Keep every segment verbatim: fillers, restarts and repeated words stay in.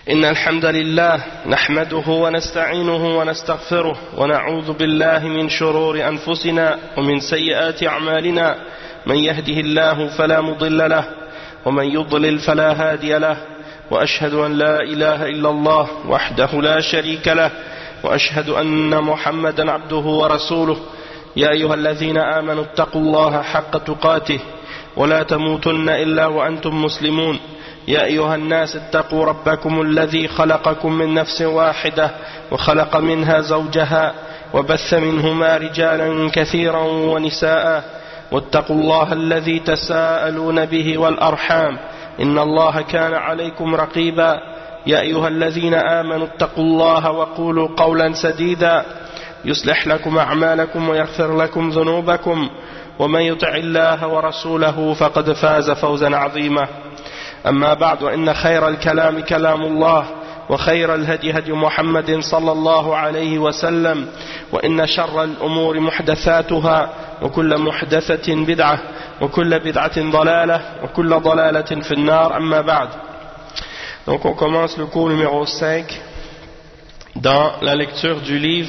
إن الحمد لله نحمده ونستعينه ونستغفره ونعوذ بالله من شرور أنفسنا ومن سيئات أعمالنا من يهده الله فلا مضل له ومن يضلل فلا هادي له وأشهد أن لا إله إلا الله وحده لا شريك له وأشهد أن محمدا عبده ورسوله يا أيها الذين آمنوا اتقوا الله حق تقاته ولا تموتن إلا وأنتم مسلمون يا أيها الناس اتقوا ربكم الذي خلقكم من نفس واحدة وخلق منها زوجها وبث منهما رجالا كثيرا ونساء واتقوا الله الذي تساءلون به والأرحام إن الله كان عليكم رقيبا يا أيها الذين آمنوا اتقوا الله وقولوا قولا سديدا يصلح لكم أعمالكم ويغفر لكم ذنوبكم ومن يطع الله ورسوله فقد فاز فوزا عظيما أما بعد وإن خير الكلام كلام الله وخير الهدي هدي محمد صلى الله عليه وسلم وإن شر الأمور محدثاتها وكل محدثة بدعة وكل بدعة ضلالة وكل ضلالة في النار أما بعد. Donc on commence le cours numéro cinq dans la lecture du livre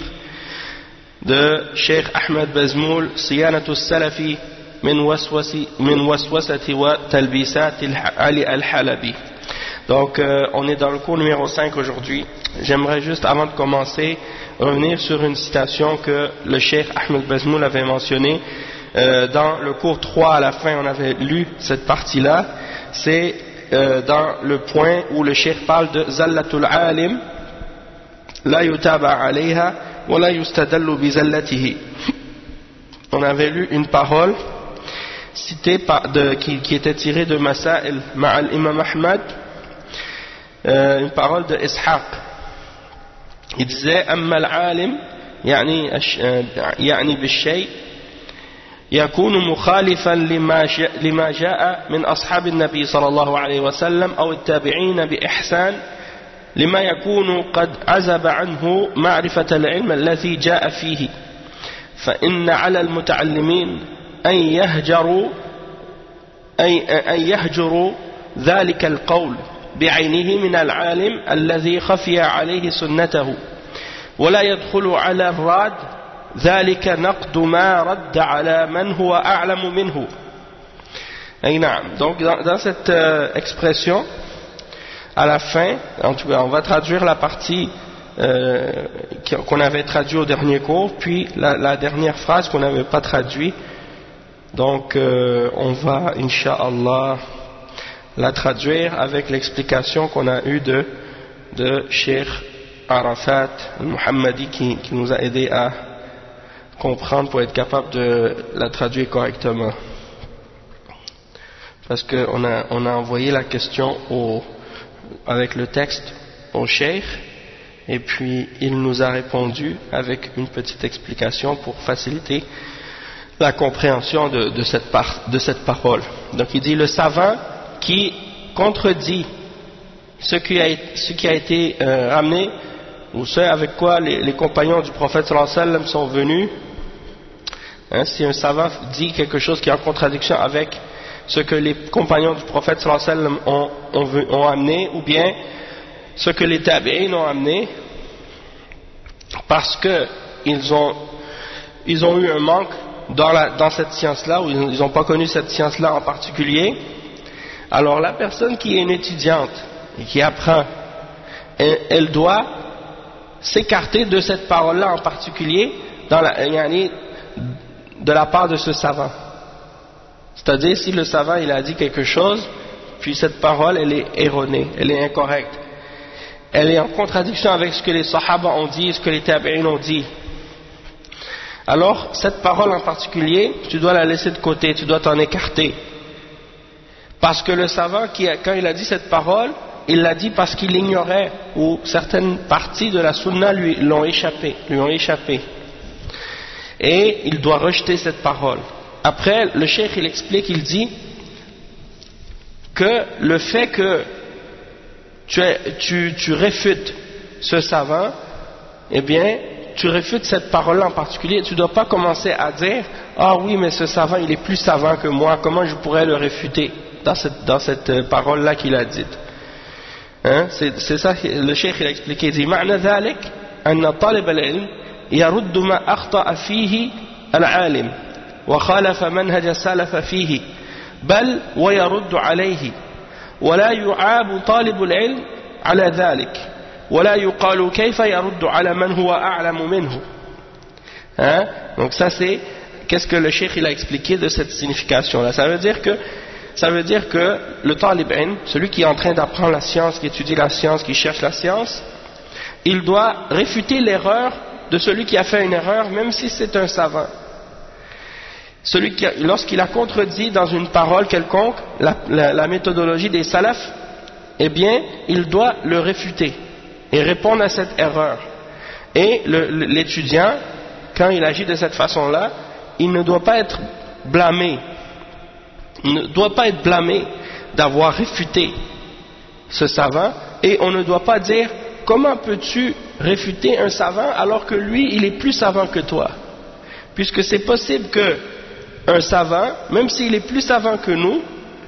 de Cheikh Ahmed Bazmoul Siyanatu Salafi min waswasi min waswasati wa talbisat Ali al-Halabi. Donc euh, on est dans le cours numéro cinq aujourd'hui. J'aimerais juste avant de commencer revenir sur une citation que le Cheikh Ahmed Bazmoul avait mentionnée euh, dans le cours trois à la fin. On avait lu cette partie-là. C'est euh, dans le point où le Cheikh parle de Zallatul Alim la yutaba alayha wa la yustadallu bi zallatihi. On avait lu une parole citée par de, qui, qui était tirée de Masail Ma'al Imam Ahmad, euh, une parole de Ishaq. Il disait أما العالم يعني يعني بالشيء يكون مخالفا لما جاء, لما جاء من أصحاب النبي صلى الله عليه وسلم أو التابعين بإحسان لما يكون قد عزب عنه معرفة العلم الذي جاء فيه فإن على المتعلمين أن يهجروا أي أن يهجروا ذلك القول بعينه من العالم الذي خفي عليه سنته ولا يدخل على الراد ذلك نقد ما رد على من هو أعلم منه. أي نعم. Donc dans, dans cette euh, expression à la fin, en tout cas on va traduire la partie euh, qu'on avait traduite au dernier cours, puis la, la dernière phrase qu'on n'avait pas traduite. Donc euh, on va Inch'Allah la traduire avec l'explication qu'on a eue de, de Cheikh Arafat al-Muhammadi qui, qui nous a aidé à comprendre pour être capable de la traduire correctement. Parce qu'on a, on a envoyé la question au, avec le texte au Cheikh et puis il nous a répondu avec une petite explication pour faciliter la compréhension de, de, cette par, de cette parole. Donc il dit le savant qui contredit ce qui a, ce qui a été euh, ramené ou ce avec quoi les, les compagnons du prophète sallallahu alayhi wa sallam sont venus, hein, si un savant dit quelque chose qui est en contradiction avec ce que les compagnons du prophète sallallahu alayhi wa sallam ont, ont, ont amené ou bien ce que les tabi'in ont amené parce que ils ont, ils ont eu un manque dans, la, dans cette science-là ou ils n'ont pas connu cette science-là en particulier. Alors la personne qui est une étudiante et qui apprend, elle, elle doit s'écarter de cette parole-là en particulier dans la, de la part de ce savant. C'est-à-dire si le savant il a dit quelque chose, puis cette parole elle est erronée, elle est incorrecte, elle est en contradiction avec ce que les sahaba ont dit, ce que les tabi'in ont dit. Alors cette parole en particulier, tu dois la laisser de côté, tu dois t'en écarter. Parce que le savant, qui a, quand il a dit cette parole, il l'a dit parce qu'il ignorait ou certaines parties de la sunna lui l'ont échappé, lui ont échappé. Et il doit rejeter cette parole. Après, le cheikh il explique, il dit que le fait que tu, tu, tu réfutes ce savant, eh bien, tu réfutes cette parole-là en particulier. Tu ne dois pas commencer à dire « Ah oui, mais ce savant, il est plus savant que moi, comment je pourrais le réfuter ?» dans cette, dans cette parole-là qu'il a dite. Hein? C'est, c'est ça que le cheikh il a expliqué. Il dit معنى ذلك أن طالب العلم يرد ما أخطأ فيه العالم وخالف منهج السلف فيه بل ويرد عليه ولا يعاب طالب العلم على ذلك ولا يقال كيف يرد على من هو أعلم منه. Hein? Donc ça c'est qu'est-ce que le cheikh il a expliqué de cette signification là. Ça veut dire que ça veut dire que le talib ilm, celui qui est en train d'apprendre la science, qui étudie la science, qui cherche la science, il doit réfuter l'erreur de celui qui a fait une erreur, même si c'est un savant. Celui qui, lorsqu'il a contredit dans une parole quelconque la, la, la méthodologie des salafs, eh bien, il doit le réfuter et répondre à cette erreur. Et le, l'étudiant, quand il agit de cette façon-là, il ne doit pas être blâmé. Il ne doit pas être blâmé d'avoir réfuté ce savant, et on ne doit pas dire comment peux-tu réfuter un savant alors que lui il est plus savant que toi, puisque c'est possible que un savant, même s'il est plus savant que nous,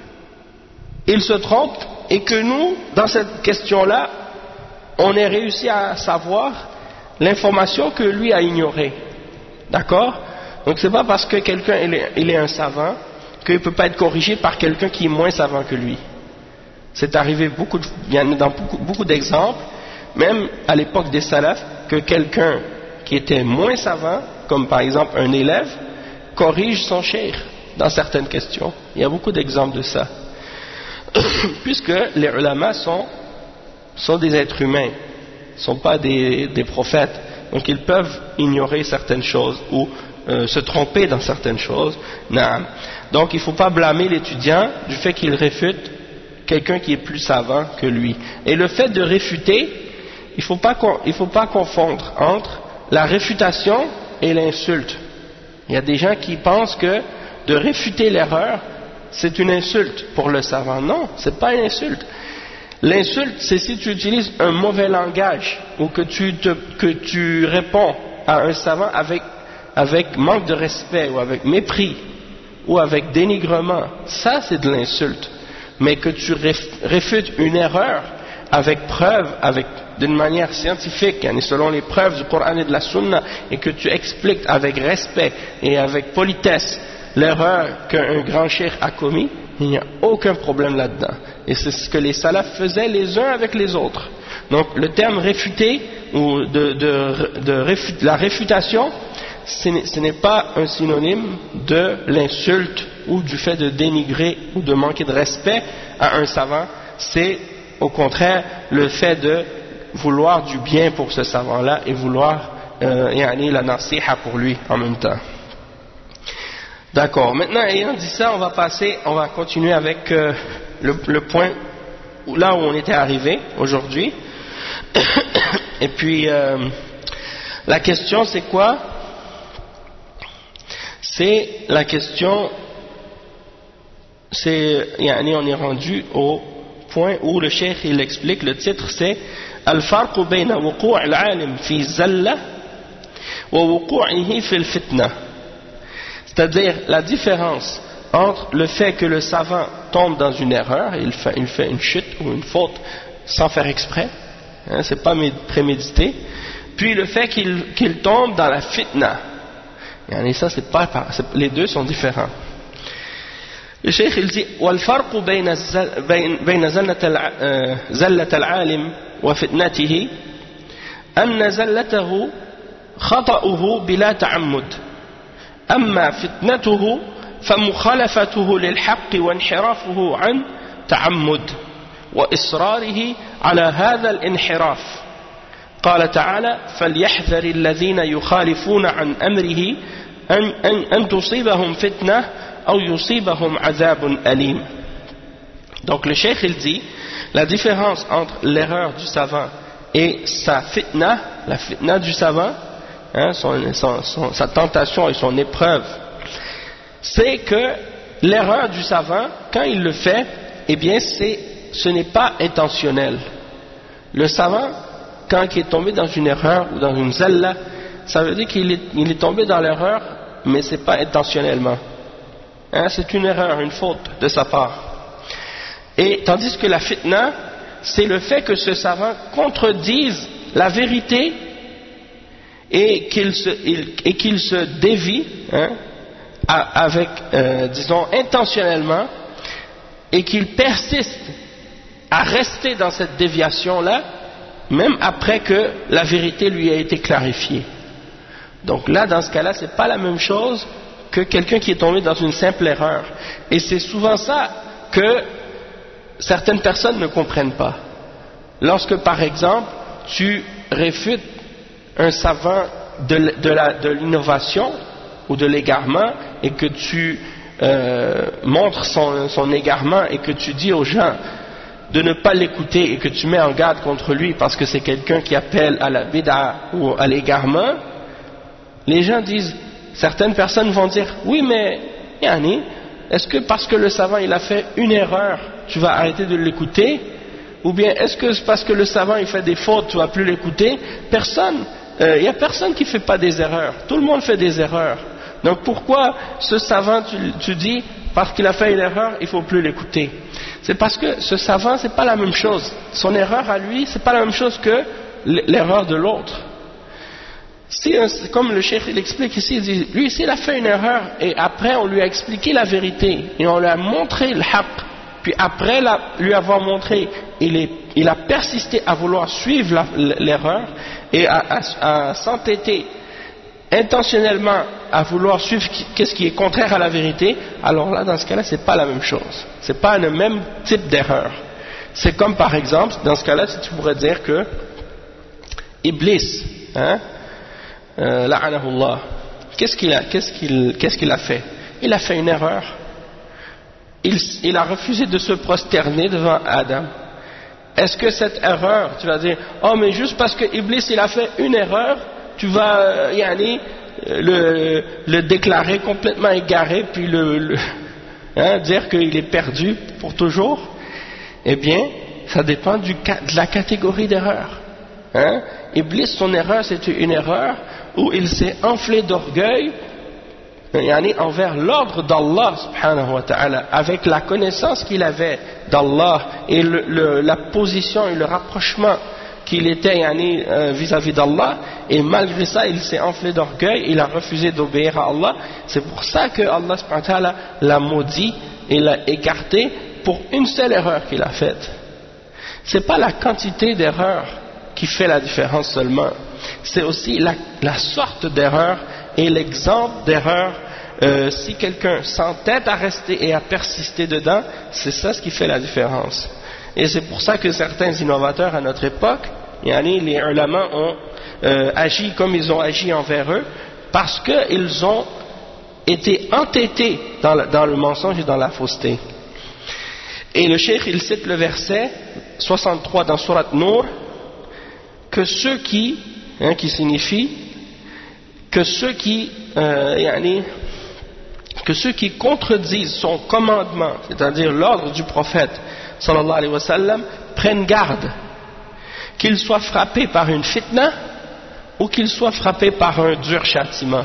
il se trompe et que nous, dans cette question-là, on ait réussi à savoir l'information que lui a ignorée. D'accord? Donc c'est pas parce que quelqu'un il est, il est un savant qu'il ne peut pas être corrigé par quelqu'un qui est moins savant que lui. C'est arrivé beaucoup de, dans beaucoup, beaucoup d'exemples, même à l'époque des salafs, que quelqu'un qui était moins savant, comme par exemple un élève, corrige son cheikh dans certaines questions. Il y a beaucoup d'exemples de ça. Puisque les ulama sont, sont des êtres humains, ne sont pas des, des prophètes, donc ils peuvent ignorer certaines choses ou euh, se tromper dans certaines choses. Non. Donc il ne faut pas blâmer l'étudiant du fait qu'il réfute quelqu'un qui est plus savant que lui. Et le fait de réfuter, il ne faut pas, il faut pas confondre entre la réfutation et l'insulte. Il y a des gens qui pensent que de réfuter l'erreur, c'est une insulte pour le savant. Non, ce n'est pas une insulte. L'insulte, c'est si tu utilises un mauvais langage ou que tu, te, que tu réponds à un savant avec, avec manque de respect ou avec mépris ou avec dénigrement. Ça, c'est de l'insulte. Mais que tu réfutes une erreur avec preuve, avec d'une manière scientifique, selon les preuves du Coran et de la Sunna, et que tu expliques avec respect et avec politesse l'erreur qu'un grand cheikh a commis, il n'y a aucun problème là-dedans. Et c'est ce que les salafs faisaient les uns avec les autres. Donc le terme réfuter ou de, de, de réfut, la réfutation, ce n'est pas un synonyme de l'insulte ou du fait de dénigrer ou de manquer de respect à un savant. C'est au contraire le fait de vouloir du bien pour ce savant-là et vouloir euh, yani la nasiha pour lui en même temps. D'accord. Maintenant, ayant dit ça, on va passer, on va continuer avec euh, le, le point où, là où on était arrivé aujourd'hui. Et puis, euh, la question, c'est quoi? C'est la question, c'est, yani on est rendu au point où le cheikh il explique, le titre c'est Al-Farqu bayna wuqu' al-alim fi zalla wa wuqu'ihi fi al-fitna. C'est-à-dire la différence entre le fait que le savant tombe dans une erreur, il fait, il fait une chute ou une faute sans faire exprès, hein, c'est pas prémédité, puis le fait qu'il qu'il tombe dans la fitna. Et ça, c'est pas, c'est, les deux sont différents. Le cheikh il dit والفرق بين بين زلة العالم وفتنته أن زلته خطأه بلا تعمد أما فتنته فمخالفته للحق وانحرافه عن تعمد وإصراره على هذا الانحراف. قال تعالى فليحذر الذين يخالفون عن أمره أن, أن, أن تصيبهم فتنة أو يصيبهم عذاب أليم. Donc le cheikh il dit la différence entre l'erreur du savant et sa fitna, la fitna du savant, hein, son, son, son, sa tentation et son épreuve, c'est que l'erreur du savant, quand il le fait, eh bien c'est, ce n'est pas intentionnel. Le savant, quand il est tombé dans une erreur ou dans une zalla, ça veut dire qu'il est, il est tombé dans l'erreur, mais ce n'est pas intentionnellement. Hein, c'est une erreur, une faute de sa part. Et tandis que la fitna, c'est le fait que ce savant contredise la vérité et qu'il se, il, et qu'il se dévie, hein, avec, euh, disons, intentionnellement, et qu'il persiste à rester dans cette déviation-là, même après que la vérité lui a été clarifiée. Donc là, dans ce cas-là, c'est pas la même chose que quelqu'un qui est tombé dans une simple erreur. Et c'est souvent ça que certaines personnes ne comprennent pas. Lorsque, par exemple, tu réfutes un savant de, de, la, de l'innovation ou de l'égarement et que tu euh, montres son, son égarement et que tu dis aux gens de ne pas l'écouter et que tu mets en garde contre lui parce que c'est quelqu'un qui appelle à la bid'a ou à l'égarement, les gens disent, certaines personnes vont dire, oui mais yani, est-ce que parce que le savant il a fait une erreur, tu vas arrêter de l'écouter? Ou bien est-ce que c'est parce que le savant il fait des fautes, tu vas plus l'écouter? Personne, il euh, n'y a personne qui fait pas des erreurs, tout le monde fait des erreurs. Donc pourquoi ce savant, tu, tu dis, parce qu'il a fait une erreur, il faut plus l'écouter? C'est parce que ce savant, c'est pas la même chose. Son erreur à lui, c'est pas la même chose que l'erreur de l'autre. Si, comme le cheikh il explique ici, il dit, lui, s'il a fait une erreur et après on lui a expliqué la vérité et on lui a montré le haqq, puis après la, lui avoir montré, il, est, il a persisté à vouloir suivre l'erreur et à, à, à s'entêter intentionnellement à vouloir suivre qu'est-ce qui est contraire à la vérité, alors là, dans ce cas-là, c'est pas la même chose. C'est pas le même type d'erreur. C'est comme par exemple, dans ce cas-là, si tu pourrais dire que Iblis, hein, euh, la'anahullah, qu'est-ce qu'il a, qu'est-ce qu'il, qu'est-ce qu'il a fait? Il a fait une erreur. Il, il a refusé de se prosterner devant Adam. Est-ce que cette erreur, tu vas dire, oh mais juste parce que Iblis il a fait une erreur, tu vas euh, yani, le, le déclarer complètement égaré, puis le, le, hein, dire qu'il est perdu pour toujours? Eh bien, ça dépend du, de la catégorie d'erreur. Hein? Iblis, son erreur, c'était une erreur où il s'est enflé d'orgueil yani, envers l'ordre d'Allah subhanahu wa ta'ala, avec la connaissance qu'il avait d'Allah et le, le, la position et le rapprochement qu'il était yani, euh, vis-à-vis d'Allah, et malgré ça il s'est enflé d'orgueil, il a refusé d'obéir à Allah. C'est pour ça que Allah subhanahu wa ta'ala l'a maudit et l'a écarté pour une seule erreur qu'il a faite. C'est pas la quantité d'erreurs qui fait la différence seulement, c'est aussi la, la sorte d'erreur et l'exemple d'erreur. Euh, si quelqu'un s'entête à rester et à persister dedans, c'est ça ce qui fait la différence. Et c'est pour ça que certains innovateurs à notre époque, yani les ulama ont euh, agi comme ils ont agi envers eux, parce qu'ils ont été entêtés dans le, dans le mensonge et dans la fausseté. Et le cheikh il cite le verset soixante-trois dans Surat Nour, que ceux qui, hein, qui signifie que ceux qui, euh, yani, que ceux qui contredisent son commandement, c'est-à-dire l'ordre du prophète sallallahu alayhi wa sallam, prennent garde qu'ils soient frappés par une fitna ou qu'ils soient frappés par un dur châtiment.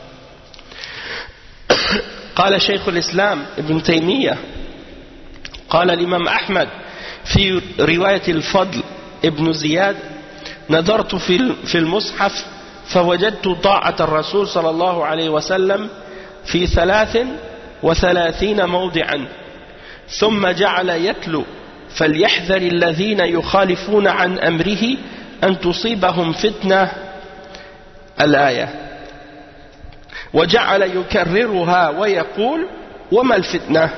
قال شيخ الإسلام ابن تيمية قال الإمام أحمد في رواية الفضل ابن زياد نظرت في المصحف فوجدت طاعة الرسول صلى الله عليه وسلم في ثلاث وثلاثين موضعا ثم جعل يتلو فليحذر الذين يخالفون عن أمره أن تصيبهم فتنة الآية وجعل يكررها ويقول وما الفتنة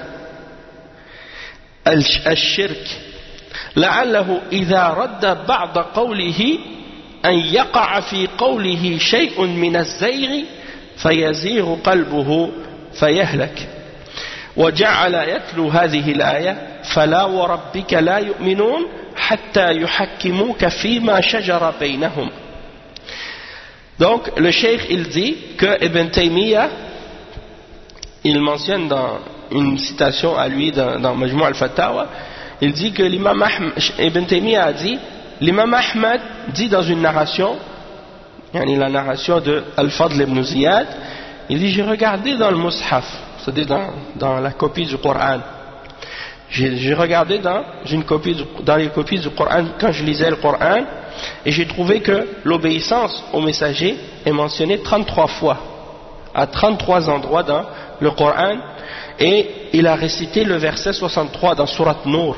الشرك لعله إذا رد بعض قوله أن يقع في قوله شيء من الزيغ فيزيغ قلبه فيهلك وجعل يتلو هذه الآية فلا وربك لا يؤمنون حتى يحكموك فيما شجر بينهم. Donc le cheikh il dit que Ibn Taymiyyah il mentionne dans une citation à lui dans, dans Majmou' al-Fatawa, il dit que l'imam Ahmad, Ibn Taymiyyah a dit, l'imam Ahmad dit dans une narration, yani la narration de Al-Fadl ibn Ziyad, il dit j'ai regardé dans le Mus'haf, c'est-à-dire dans, dans la copie du Coran, J'ai, j'ai regardé dans, une copie du, dans les copies du Coran quand je lisais le Coran, et j'ai trouvé que l'obéissance au messager est mentionnée trente-trois fois, à trente-trois endroits dans le Coran, et il a récité le verset soixante-trois dans Surat Nour.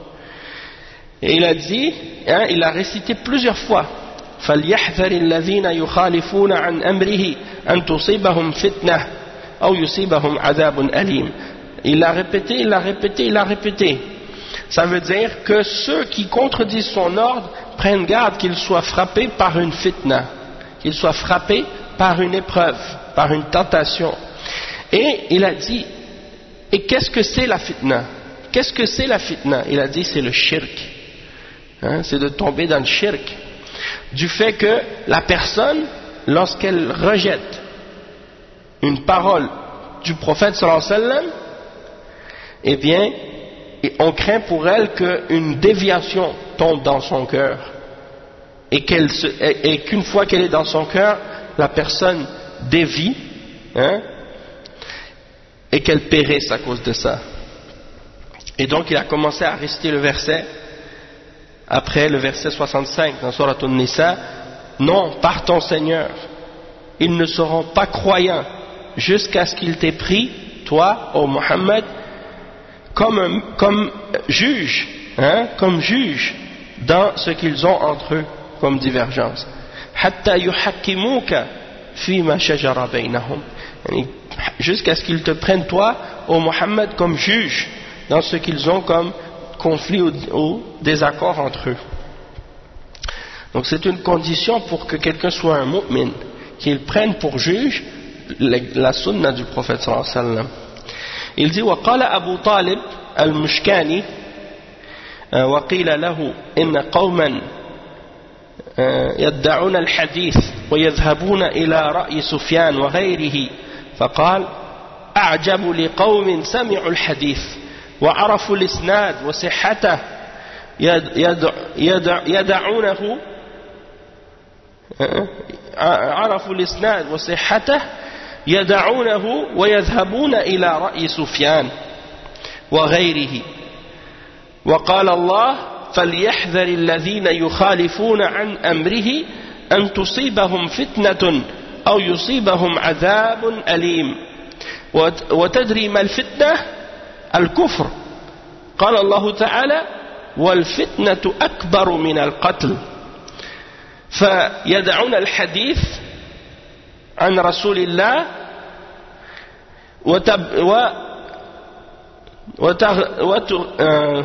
Et il a dit, hein, il a récité plusieurs fois, فَلْيَحْذَرِ الَّذِينَ يُخَالِفُونَ عَنْ أَمْرِهِ أَنْ تُصِيبَهُمْ فِتْنَةٌ أَوْ يُصِيبَهُمْ عَذَابٌ أَلِيمٌ. Il l'a répété, il l'a répété, il l'a répété. Ça veut dire que ceux qui contredisent son ordre prennent garde qu'ils soient frappés par une fitna, qu'ils soient frappés par une épreuve, par une tentation. Et il a dit, et qu'est-ce que c'est la fitna? Qu'est-ce que c'est la fitna? Il a dit, c'est le shirk. Hein, c'est de tomber dans le shirk. Du fait que la personne, lorsqu'elle rejette une parole du prophète sallallahu alayhi wa sallam, eh bien, on craint pour elle qu'une déviation tombe dans son cœur, et, qu'elle se, et, et qu'une fois qu'elle est dans son cœur, la personne dévie, hein, et qu'elle périsse à cause de ça. Et donc il a commencé à réciter le verset, après le verset soixante-cinq dans Surat An-Nisa, non, par ton Seigneur, ils ne seront pas croyants jusqu'à ce qu'il t'ait pris, toi, ô Muhammad, comme, un, comme juge, hein, comme juge dans ce qu'ils ont entre eux comme divergence. Hatta yuhakkimuka fima shajara bainahum. Jusqu'à ce qu'ils te prennent toi, ô Muhammad, comme juge dans ce qu'ils ont comme conflit ou, ou désaccord entre eux. Donc c'est une condition pour que quelqu'un soit un mu'min, qu'il prenne pour juge la, la sunna du prophète sallallahu alayhi wa sallam. Il dit وقال أبو طالب المشكاني وقيل له إن قوما يدعون الحديث ويذهبون إلى رأي سفيان وغيره فقال أعجب لقوم سمعوا الحديث وعرفوا الإسناد وصحته يدع يدع يدعونه عرفوا الإسناد وصحته يدعونه ويذهبون إلى رأي سفيان وغيره وقال الله فليحذر الذين يخالفون عن أمره أن تصيبهم فتنة أو يصيبهم عذاب أليم وتدري ما الفتنة؟ الكفر. قال الله تعالى والفتنة أكبر من القتل. فيدعون الحديث عن رسول الله وتب و وتغ وت آه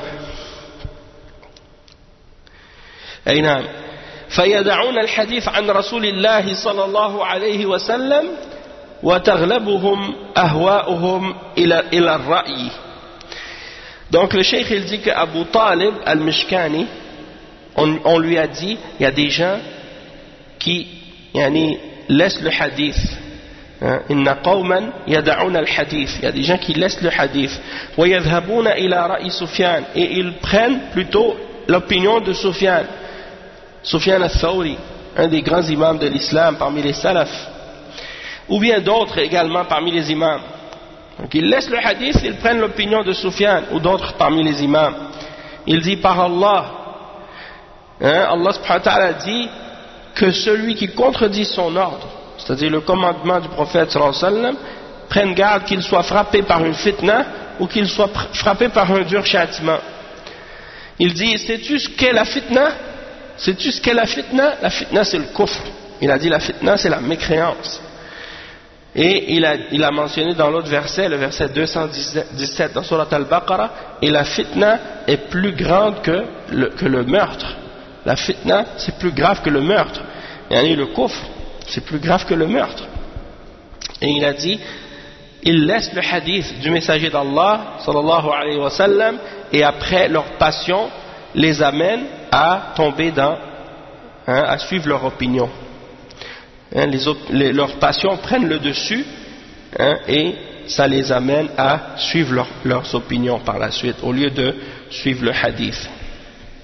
أي نعم فيدعون الحديث عن رسول الله صلى الله عليه وسلم وتغلبهم أهواؤهم إلى إلى الرأي. Donc le cheikh il dit que Abu Talib al-Mishkani, on, on lui a dit, il y a des gens qui yani, laissent le hadith. Inna qawman yada'una al-hadith. Il y a des gens qui laissent le hadith. Wa yadhhabuna ila ra'i Sufyan. Et ils prennent plutôt l'opinion de Sufyan. Sufyan al-Thawri, un des grands imams de l'islam parmi les salafs. Ou bien d'autres également parmi les imams. Donc ils laissent le hadith, ils prennent l'opinion de Sufyan ou d'autres parmi les imams. Il dit par Allah, hein, Allah subhanahu wa ta'ala dit que celui qui contredit son ordre, c'est-à-dire le commandement du prophète sallallahu alayhi wa sallam, prenne garde qu'il soit frappé par une fitna ou qu'il soit frappé par un dur châtiment. Il dit, sais-tu ce qu'est la fitna? Sais-tu ce qu'est la fitna? La fitna c'est le kufr. Il a dit la fitna c'est la mécréance. Et il a, il a mentionné dans l'autre verset, le verset deux cent dix-sept dans Surat Al-Baqarah, et la fitna est plus grande que le, que le meurtre. La fitna, c'est plus grave que le meurtre. Et le kufr, c'est plus grave que le meurtre. Et il a dit, ils laissent le hadith du messager d'Allah, sallallahu alayhi wa sallam, et après leur passion les amène à tomber dans, hein, à suivre leur opinion. Hein, les, les, leurs passions prennent le dessus, hein, et ça les amène à suivre leur, leurs opinions par la suite au lieu de suivre le hadith.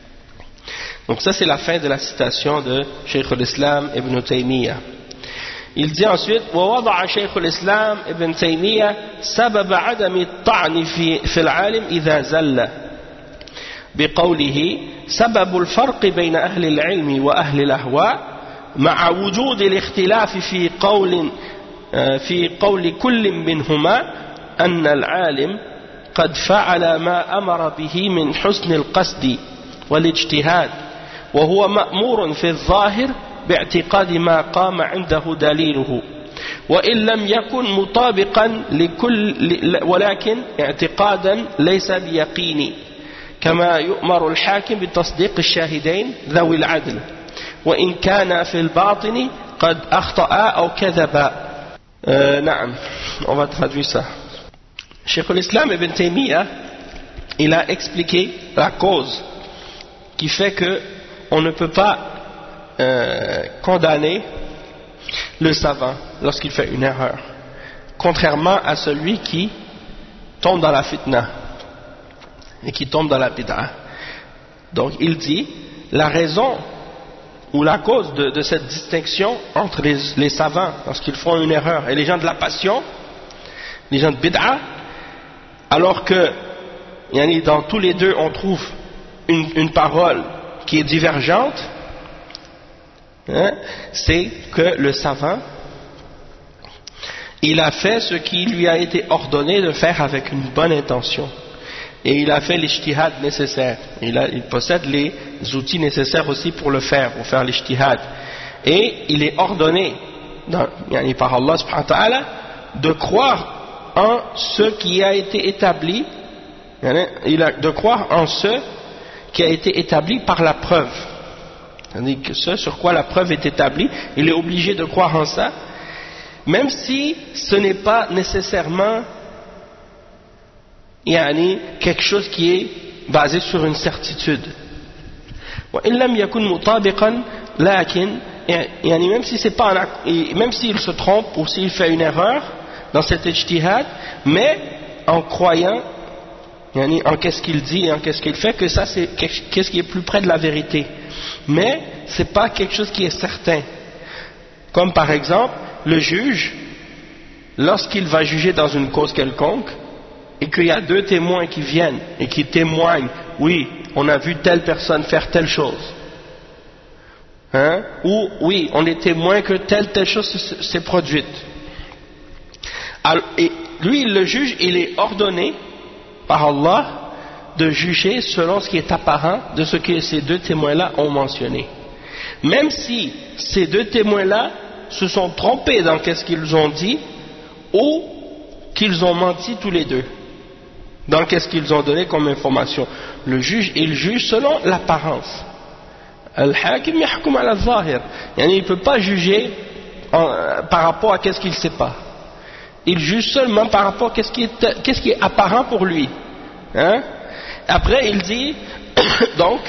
Donc ça c'est la fin de la citation de Cheikh al-Islam Ibn Taymiyyah. Il dit ensuite ووضع شيخ الإسلام ابن تيمية سبب عدم الطعن في في العالم إذا زل بقوله سبب الفرق بين أهل العلم وأهل الأهواء مع وجود الاختلاف في قول في قول كل منهما أن العالم قد فعل ما أمر به من حسن القصد والاجتهاد وهو مأمور في الظاهر باعتقاد ما قام عنده دليله وإن لم يكن مطابقا لكل ولكن اعتقادا ليس بيقيني كما يؤمر الحاكم بتصديق الشاهدين ذوي العدل وإن كان في الباطن قد أخطأ أو كذب. euh, نعم on va traduire ça. Cheikh l'Islam Ibn Taymiyyah il a expliqué la cause qui fait que on ne peut pas euh, condamner le savant lorsqu'il fait une erreur, contrairement à celui qui tombe dans la fitna et qui tombe dans la bid'a. Donc il dit la raison ou la cause de, de cette distinction entre les, les savants lorsqu'ils font une erreur et les gens de la passion, les gens de bid'a, alors que yani, dans tous les deux on trouve une, une parole qui est divergente, hein, c'est que le savant il a fait ce qui lui a été ordonné de faire avec une bonne intention et il a fait l'ijtihad nécessaire, il, a, il possède les outils nécessaires aussi pour le faire, pour faire l'ijtihad, et il est ordonné dans, yani, par Allah subhanahu wa ta'ala de croire en ce qui a été établi, il a de croire en ce qui a été établi par la preuve. C'est-à-dire que ce sur quoi la preuve est établie, il est obligé de croire en ça, même si ce n'est pas nécessairement yani, quelque chose qui est basé sur une certitude. Même si c'est pas un, même s'il se trompe ou s'il fait une erreur dans cet ijtihad, mais en croyant en qu'est-ce qu'il dit et en qu'est-ce qu'il fait, que ça c'est qu'est-ce qui est plus près de la vérité, mais c'est pas quelque chose qui est certain. Comme par exemple le juge, lorsqu'il va juger dans une cause quelconque et qu'il y a deux témoins qui viennent et qui témoignent, oui, on a vu telle personne faire telle chose, hein? Ou oui, on est témoin que telle telle chose s'est produite. Alors, et lui, le juge, il est ordonné par Allah de juger selon ce qui est apparent de ce que ces deux témoins-là ont mentionné. Même si ces deux témoins-là se sont trompés dans ce qu'ils ont dit ou qu'ils ont menti tous les deux dans ce qu'ils ont donné comme information. Le juge, il juge selon l'apparence. Al-Hakim yahkum ala al-Zahir. Il ne peut pas juger en, par rapport à ce qu'il ne sait pas. Il juge seulement par rapport à qu'est-ce qui est, qu'est-ce qui est apparent pour lui. Hein? Après, il dit, donc,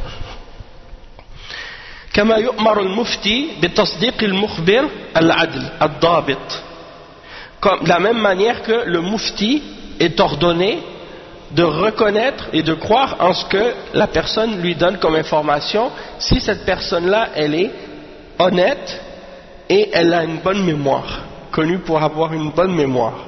كما يؤمر المفتي بتصديق المخبر العدل الضابط. Comme de la même manière que le mufti est ordonné de reconnaître et de croire en ce que la personne lui donne comme information, si cette personne-là, elle est honnête et elle a une bonne mémoire, connue pour avoir une bonne mémoire.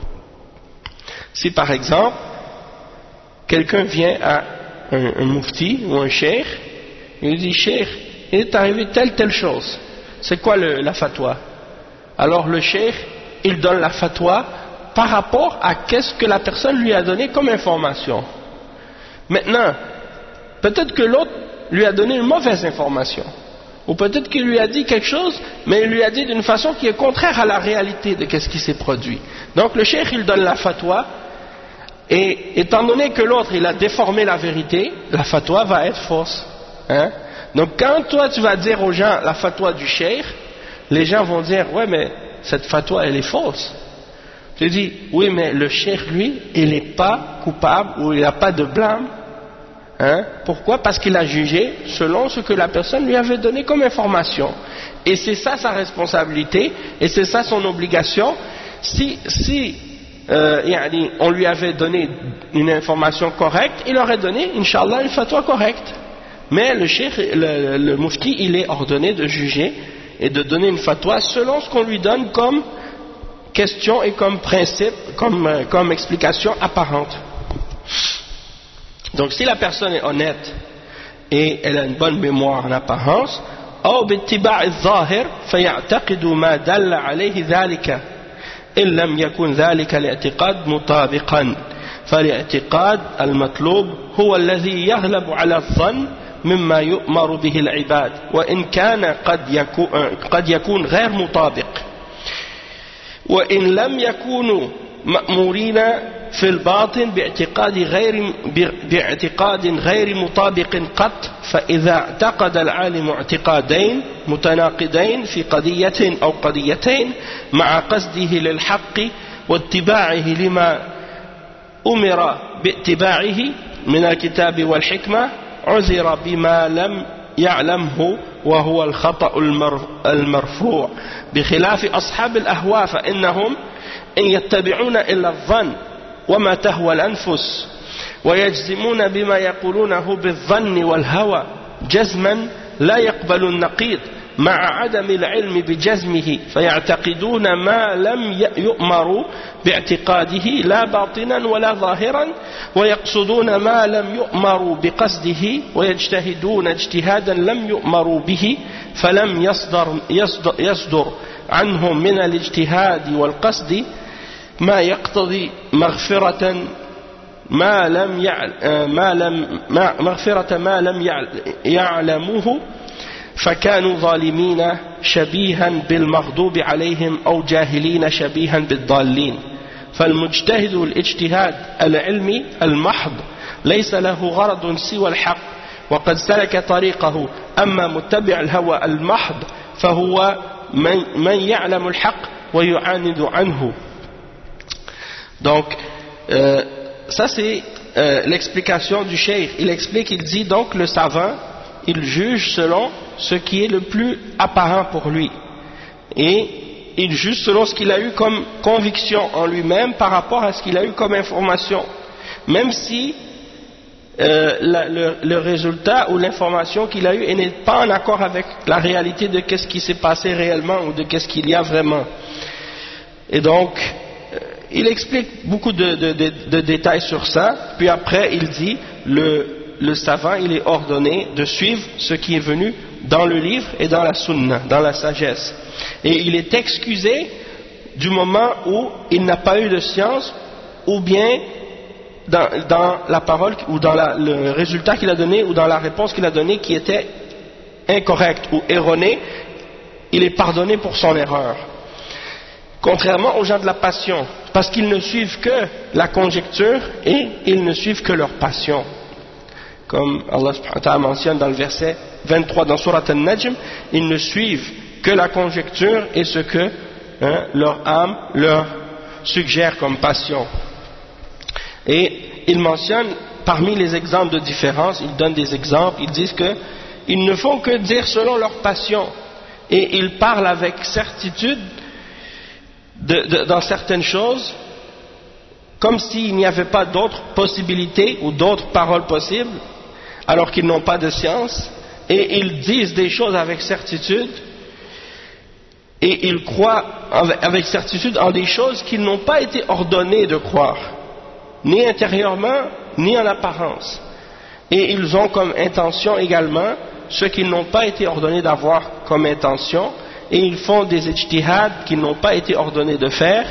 Si par exemple, quelqu'un vient à un, un mufti ou un cheikh, il lui dit, cheikh, il est arrivé telle telle chose, c'est quoi le, la fatwa? Alors le cheikh, il donne la fatwa par rapport à qu'est-ce que la personne lui a donné comme information. Maintenant, peut-être que l'autre lui a donné une mauvaise information, ou peut-être qu'il lui a dit quelque chose, mais il lui a dit d'une façon qui est contraire à la réalité de qu'est-ce qui s'est produit. Donc le cheikh, il donne la fatwa, et étant donné que l'autre, il a déformé la vérité, la fatwa va être fausse. Hein? Donc quand toi tu vas dire aux gens la fatwa du cheikh, les gens vont dire, ouais mais cette fatwa elle est fausse. Tu dis, oui mais le cheikh lui, il n'est pas coupable ou il n'a pas de blâme. Hein? Pourquoi? Parce qu'il a jugé selon ce que la personne lui avait donné comme information. Et c'est ça sa responsabilité, et c'est ça son obligation. Si, si euh, yani, on lui avait donné une information correcte, il aurait donné, Inch'Allah, une fatwa correcte. Mais le cheikh, le, le mufti, il est ordonné de juger et de donner une fatwa selon ce qu'on lui donne comme question et comme principe, comme, comme explication apparente. Donc si la personne est honnête et elle a une bonne mémoire en apparence, أو باتباع الظاهر فيعتقد ما دل عليه ذلك إن لم يكن ذلك الاعتقاد مطابقا فالاعتقاد المطلوب هو الذي يغلب على الظن مما يؤمر به العباد وإن كان قد يكون, قد يكون غير مطابق وإن لم يكونوا مأمورين في الباطن باعتقاد غير باعتقاد غير مطابق قط فإذا اعتقد العالم اعتقادين متناقضين في قضية أو قضيتين مع قصده للحق واتباعه لما أمر باتباعه من الكتاب والحكمة عذر بما لم يعلمه وهو الخطأ المرفوع بخلاف أصحاب الأهواء فإنهم إن يتبعون إلا الظن وما تهوى الأنفس ويجزمون بما يقولونه بالظن والهوى جزما لا يقبل النقيض مع عدم العلم بجزمه فيعتقدون ما لم يؤمروا باعتقاده لا باطنا ولا ظاهرا ويقصدون ما لم يؤمروا بقصده ويجتهدون اجتهادا لم يؤمروا به فلم يصدر, يصدر, يصدر عنهم من الاجتهاد والقصد ما يقتضي مغفرة ما لم يعلم ما لم ما مغفرة ما لم يعلموه فكانوا ظالمين شبيها بالمغضوب عليهم أو جاهلين شبيها بالضالين فالمجتهد الاجتهاد العلمي المحض ليس له غرض سوى الحق وقد سلك طريقه أما متبع الهوى المحض فهو من, من يعلم الحق ويعاند عنه. Donc euh, ça c'est euh, l'explication du cheikh. Il explique, il dit donc le savant il juge selon ce qui est le plus apparent pour lui et il juge selon ce qu'il a eu comme conviction en lui-même par rapport à ce qu'il a eu comme information, même si euh, la, le, le résultat ou l'information qu'il a eue n'est pas en accord avec la réalité de qu'est-ce qui s'est passé réellement ou de qu'est-ce qu'il y a vraiment. Et donc il explique beaucoup de, de, de, de détails sur ça, puis après il dit le, le savant il est ordonné de suivre ce qui est venu dans le livre et dans la sunna, dans la sagesse, et il est excusé du moment où il n'a pas eu de science ou bien dans, dans la parole ou dans la, le résultat qu'il a donné ou dans la réponse qu'il a donnée qui était incorrecte ou erronée, il est pardonné pour son erreur. Contrairement aux gens de la passion, parce qu'ils ne suivent que la conjecture et ils ne suivent que leur passion. Comme Allah subhanahu wa ta'ala mentionne dans le verset vingt-trois dans Surat An-Najm, ils ne suivent que la conjecture et ce que hein, leur âme leur suggère comme passion. Et ils mentionnent parmi les exemples de différence, ils donnent des exemples, ils disent que ils ne font que dire selon leur passion et ils parlent avec certitude De, de, dans certaines choses, comme s'il n'y avait pas d'autres possibilités ou d'autres paroles possibles, alors qu'ils n'ont pas de science, et ils disent des choses avec certitude, et ils croient avec, avec certitude en des choses qu'ils n'ont pas été ordonnés de croire, ni intérieurement, ni en apparence. Et ils ont comme intention également ce qu'ils n'ont pas été ordonnés d'avoir comme intention, et ils font des ijtihads qu'ils n'ont pas été ordonnés de faire,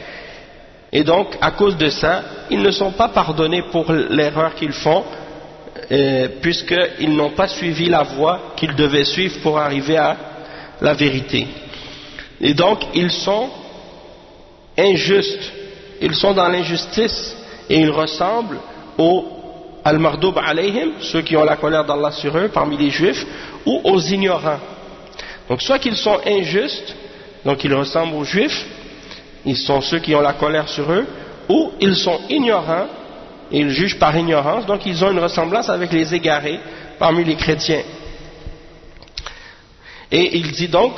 et donc à cause de ça ils ne sont pas pardonnés pour l'erreur qu'ils font euh, puisqu'ils n'ont pas suivi la voie qu'ils devaient suivre pour arriver à la vérité, et donc ils sont injustes, ils sont dans l'injustice et ils ressemblent aux al-Mardoub alayhim, ceux qui ont la colère d'Allah sur eux parmi les juifs, ou aux ignorants. Donc soit qu'ils sont injustes, donc ils ressemblent aux juifs, ils sont ceux qui ont la colère sur eux, ou ils sont ignorants, et ils jugent par ignorance, donc ils ont une ressemblance avec les égarés parmi les chrétiens. Et il dit donc,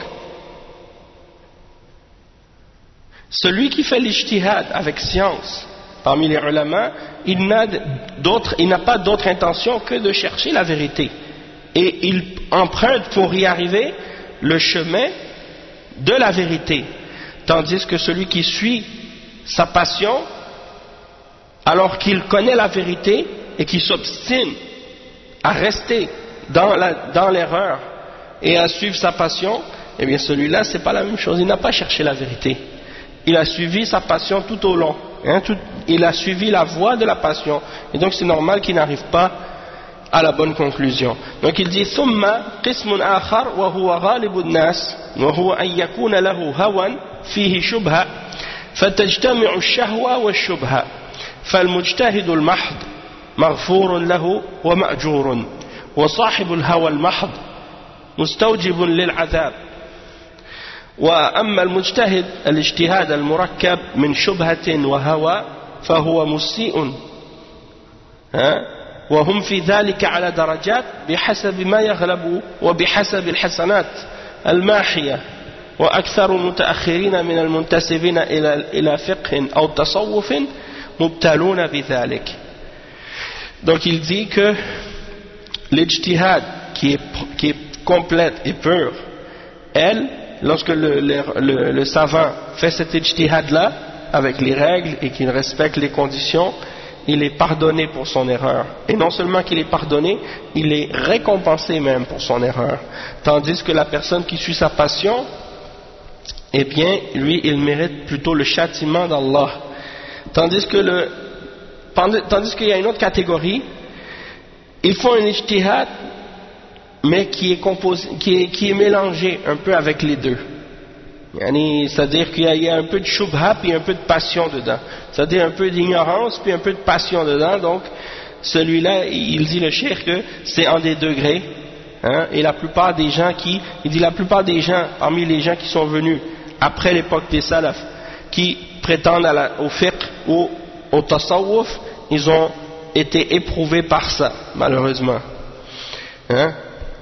celui qui fait l'ijtihad avec science, parmi les ulama, il n'a d'autre, il n'a pas d'autre intention que de chercher la vérité, et il emprunte pour y arriver le chemin de la vérité, tandis que celui qui suit sa passion, alors qu'il connaît la vérité et qui s'obstine à rester dans, la, dans l'erreur et à suivre sa passion, eh bien celui-là c'est pas la même chose, il n'a pas cherché la vérité, il a suivi sa passion tout au long, hein, tout, il a suivi la voie de la passion, et donc c'est normal qu'il n'arrive pas à la bonne conclusion. Donc il dit ثم قسم آخر وهو غالب الناس وهو أن يكون له هوى فيه شبهة فتجتمع الشهوة والشبهة فالمجتهد المحض مغفور له ومأجور وصاحب الهوى المحض مستوجب للعذاب وأما المجتهد الاجتهاد المركب من شبهة وهوى فهو مسيء وهم في ذلك على درجات بحسب ما يغلب وبحسب الحسنات الماحية وأكثر المتأخرين من المنتسبين إلى إلى فقه أو تصوف مبتلون بذلك. Donc il dit que l'ijtihad qui est, qui est complète et pure, elle, lorsque le, le, le, le savant fait cet ijtihad là avec les règles et qu'il respecte les conditions, il est pardonné pour son erreur, et non seulement qu'il est pardonné, il est récompensé même pour son erreur, tandis que la personne qui suit sa passion, eh bien lui il mérite plutôt le châtiment d'Allah, tandis que le tandis qu'il y a une autre catégorie, ils font un ijtihad mais qui est composé, qui est, qui est mélangé un peu avec les deux. C'est-à-dire qu'il y a un peu de shubha puis un peu de passion dedans. C'est-à-dire un peu d'ignorance puis un peu de passion dedans. Donc celui-là, il dit le cheikh que c'est en des degrés. Hein, et la plupart des gens qui, il dit la plupart des gens, parmi les gens qui sont venus après l'époque des salaf, qui prétendent à la, au fiqh ou au tasawwuf, ils ont été éprouvés par ça, malheureusement. Hein?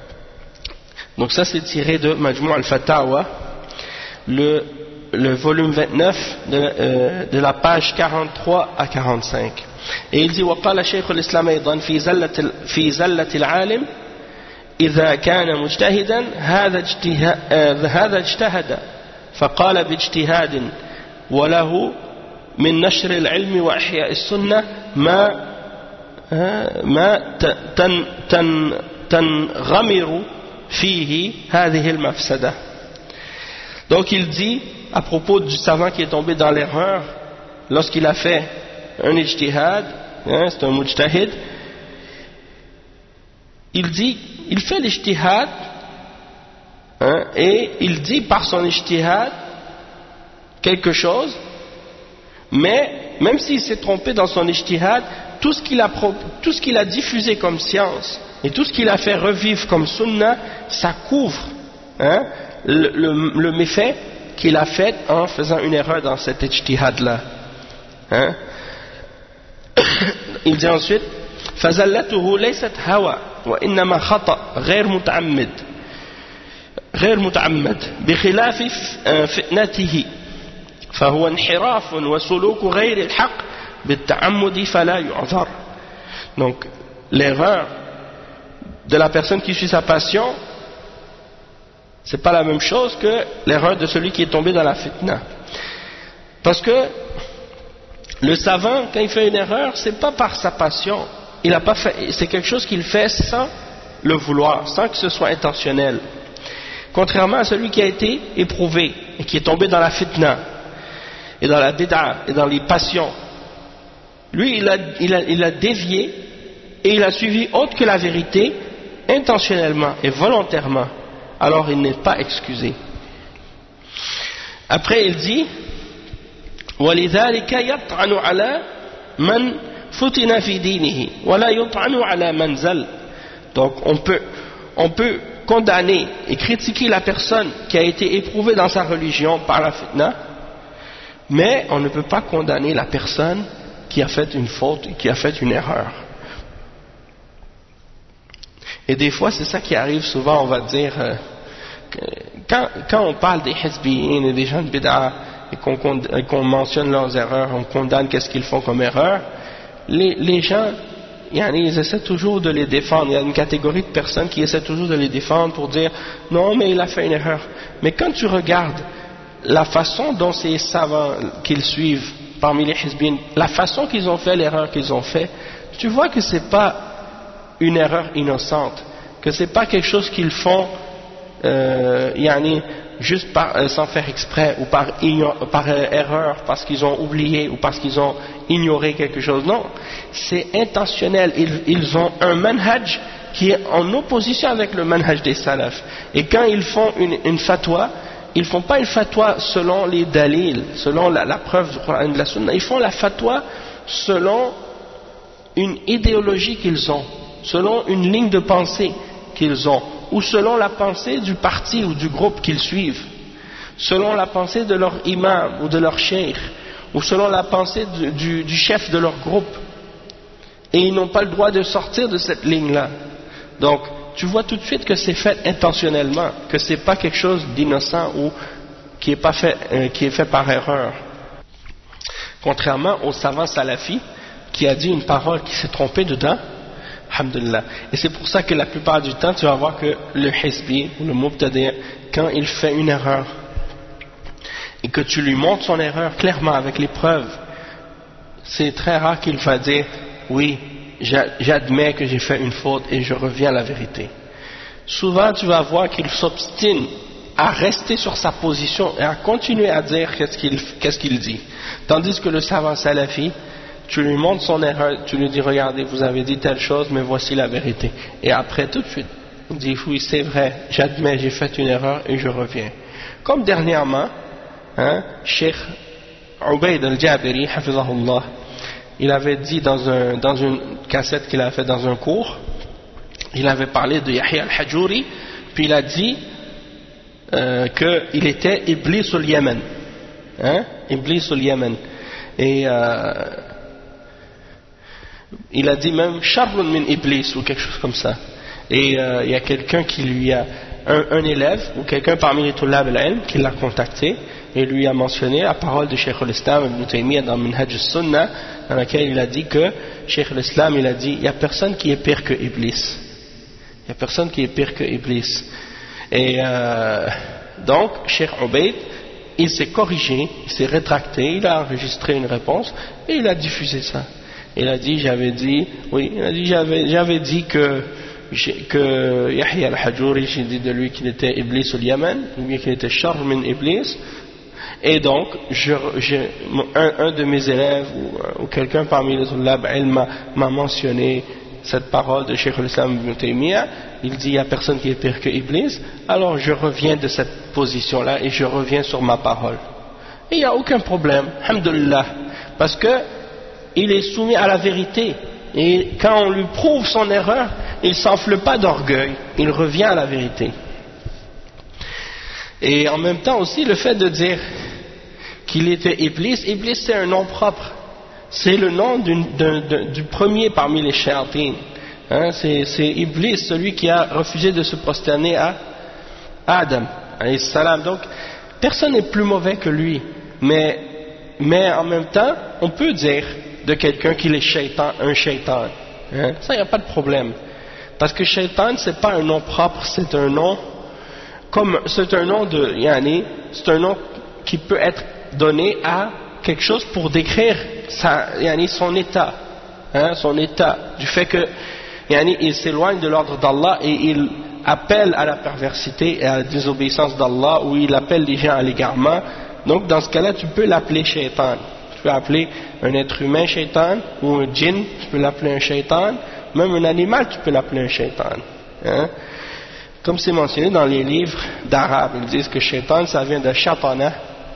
Donc ça c'est tiré de Majmou' al-Fatawa, le, le volume vingt-neuf de, euh, de la page quarante-trois à quarante-cinq. Et il dit وقال شيخ الإسلام أيضا في زلة في زلة العالم إذا كان مجتهدا هذا اجتهاد هذا اجتهد فقال باجتهاد وله من نشر العلم وإحياء السنة ما ما تن تن تنغمر فيه هذه المفسدة. Donc il dit à propos du savant qui est tombé dans l'erreur lorsqu'il a fait un ijtihad, hein, c'est un mujtahid, il dit, il fait l'ijtihad, hein, et il dit par son ijtihad quelque chose, mais même s'il s'est trompé dans son ijtihad, tout ce qu'il a, tout ce qu'il a diffusé comme science et tout ce qu'il a fait revivre comme sunna, ça couvre, hein, le, le, le méfait qu'il a fait en faisant une erreur dans cet ijtihad là, hein. Il dit ensuite فزلته ليست هوى وإنما خطأ غير متعمد غير متعمد بخلاف فتنته فهو انحراف وسلوك غير الحق بالتعمد فلا يعذر. Donc l'erreur de la personne qui suit sa passion, c'est pas la même chose que l'erreur de celui qui est tombé dans la fitna, parce que le savant, quand il fait une erreur, c'est pas par sa passion, il a pas fait, c'est quelque chose qu'il fait sans le vouloir, sans que ce soit intentionnel. Contrairement à celui qui a été éprouvé et qui est tombé dans la fitna et dans la bid'a et dans les passions, lui il a, il a, il a dévié et il a suivi autre que la vérité intentionnellement et volontairement, alors il n'est pas excusé. Après il dit وَلِذَلِكَ يَطْعَنُ عَلَى مَنْ فُتِنَ فِي دِينِهِ وَلَا يُطْعَنُ عَلَى مَنْ زَلَّ. Donc on peut, on peut condamner et critiquer la personne qui a été éprouvée dans sa religion par la fitna, mais on ne peut pas condamner la personne qui a fait une faute et qui a fait une erreur. Et des fois c'est ça qui arrive souvent, on va dire, euh, quand, quand on parle des hizbiyin et des gens de bid'a et qu'on, qu'on mentionne leurs erreurs, on condamne qu'est-ce qu'ils font comme erreur, les, les gens yani, ils essaient toujours de les défendre. Il y a une catégorie de personnes qui essaient toujours de les défendre pour dire non mais il a fait une erreur. Mais quand tu regardes la façon dont ces savants qu'ils suivent parmi les hizbin, la façon qu'ils ont fait l'erreur qu'ils ont fait, tu vois que c'est pas une erreur innocente, que c'est pas quelque chose qu'ils font euh, yani, juste par, euh, sans faire exprès ou par, par euh, erreur parce qu'ils ont oublié ou parce qu'ils ont ignoré quelque chose. Non, c'est intentionnel. Ils, ils ont un manhaj qui est en opposition avec le manhaj des salafs. Et quand ils font une, une fatwa, ils font pas une fatwa selon les dalils, selon la, la preuve du Coran et de la Sunna. Ils font la fatwa selon une idéologie qu'ils ont, selon une ligne de pensée qu'ils ont, ou selon la pensée du parti ou du groupe qu'ils suivent, selon la pensée de leur imam ou de leur cheikh, ou selon la pensée du, du, du chef de leur groupe. Et ils n'ont pas le droit de sortir de cette ligne-là. Donc, tu vois tout de suite que c'est fait intentionnellement, que c'est pas quelque chose d'innocent ou qui est pas fait, euh, qui est fait par erreur. Contrairement au savant salafi qui a dit une parole qui s'est trompé dedans. Alhamdulillah. Et c'est pour ça que la plupart du temps, tu vas voir que le hizbi ou le mubtadi', quand il fait une erreur et que tu lui montres son erreur clairement avec les preuves, c'est très rare qu'il va dire oui, j'admets que j'ai fait une faute et je reviens à la vérité. Souvent, tu vas voir qu'il s'obstine à rester sur sa position et à continuer à dire qu'est-ce qu'il, qu'est-ce qu'il dit. Tandis que le savant salafi, tu lui montres son erreur, tu lui dis regardez, vous avez dit telle chose, mais voici la vérité. Et après, tout de suite, il dit oui, c'est vrai, j'admets, j'ai fait une erreur et je reviens. Comme dernièrement, hein, Cheikh Ubayd al-Jabiri, hafizahullah, il avait dit dans, un, dans une cassette qu'il a fait dans un cours, il avait parlé de Yahya al-Hajuri, puis il a dit euh, qu'il était Iblis au Yémen. Hein, Iblis au Yémen. Et euh, il a dit même Sharrun min Iblis ou quelque chose comme ça. Et euh, il y a quelqu'un qui lui a, un, un élève ou quelqu'un parmi les Tullab al-Ilm qui l'a contacté et lui a mentionné la parole de Cheikh al-Islam Ibn Taymiyyah dans Minhaj al-Sunnah, dans laquelle il a dit que Cheikh al-Islam il a dit il n'y a personne qui est pire que Iblis. Il n'y a personne qui est pire que Iblis. Et euh, donc Cheikh Ubayd, il s'est corrigé, il s'est rétracté, il a enregistré une réponse et il a diffusé ça. Il a dit, j'avais dit, oui, il a dit, j'avais, j'avais dit que, que Yahya al-Hajuri, j'ai dit de lui qu'il était Iblis au Yémen, ou bien qu'il était Sharr min Iblis. Et donc, je, je, un, un de mes élèves ou, ou quelqu'un parmi les Tullab m'a, m'a mentionné cette parole de Cheikh al-Islam Ibn Taymiyyah. Il dit, il n'y a personne qui est pire que Iblis. Alors, je reviens de cette position-là et je reviens sur ma parole. Et il n'y a aucun problème, alhamdulillah, parce que il est soumis à la vérité. Et quand on lui prouve son erreur, il ne s'enfle pas d'orgueil, il revient à la vérité. Et en même temps aussi, le fait de dire qu'il était Iblis, Iblis c'est un nom propre. C'est le nom d'une, d'un, d'un, du premier parmi les shayatin. Hein, c'est, c'est Iblis, celui qui a refusé de se prosterner à Adam, alayhi salam. Donc, personne n'est plus mauvais que lui. Mais, mais en même temps, on peut dire de quelqu'un qu'il est shaitan, un shaitan. Hein, ça, il n'y a pas de problème. Parce que shaitan, c'est pas un nom propre, c'est un nom, comme, c'est un nom de, yani, c'est un nom qui peut être donné à quelque chose pour décrire sa, yani, son état, hein, son état, du fait que yani, il s'éloigne de l'ordre d'Allah et il appelle à la perversité et à la désobéissance d'Allah, ou il appelle les gens à l'égarement. Donc dans ce cas-là, tu peux l'appeler shaitan. Tu peux appeler un être humain shaitan, ou un djinn, tu peux l'appeler un shaitan, même un animal, tu peux l'appeler un shaitan. Hein? Comme c'est mentionné dans les livres d'arabe, ils disent que shaitan, ça vient de shatana,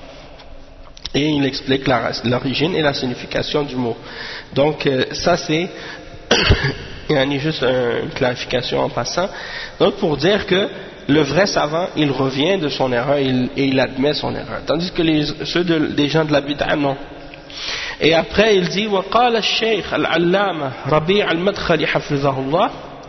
et il explique la, l'origine et la signification du mot. Donc euh, ça c'est il y a juste une clarification en passant. Donc pour dire que le vrai savant, il revient de son erreur et il, et il admet son erreur, tandis que les, ceux de, des gens de la bid'a, non. Et après il dit وقال الشيخ العلامة ربيع المدخلي حفظه الله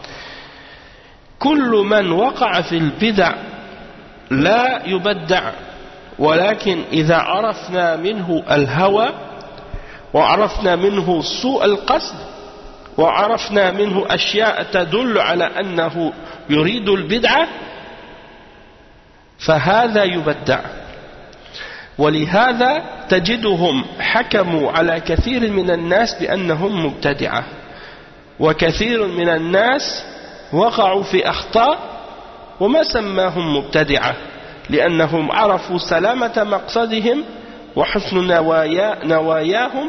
كل من وقع في البدع لا يبدع ولكن إذا عرفنا منه الهوى وعرفنا منه سوء القصد وعرفنا منه أشياء تدل على أنه يريد البدعة فهذا يبدع ولهذا تجدهم حكموا على كثير من الناس بأنهم مبتدعة وكثير من الناس وقعوا في أخطاء وما سماهم مبتدعة لأنهم عرفوا سلامة مقصدهم وحسن نوايا نواياهم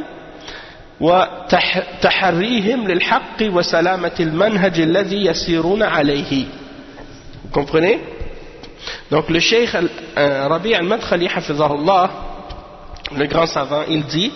وتحريهم للحق وسلامة المنهج الذي يسيرون عليه. Vous comprenez? Donc le cheikh euh, Rabi' al-Madkhali hafizahullah, le grand savant, il dit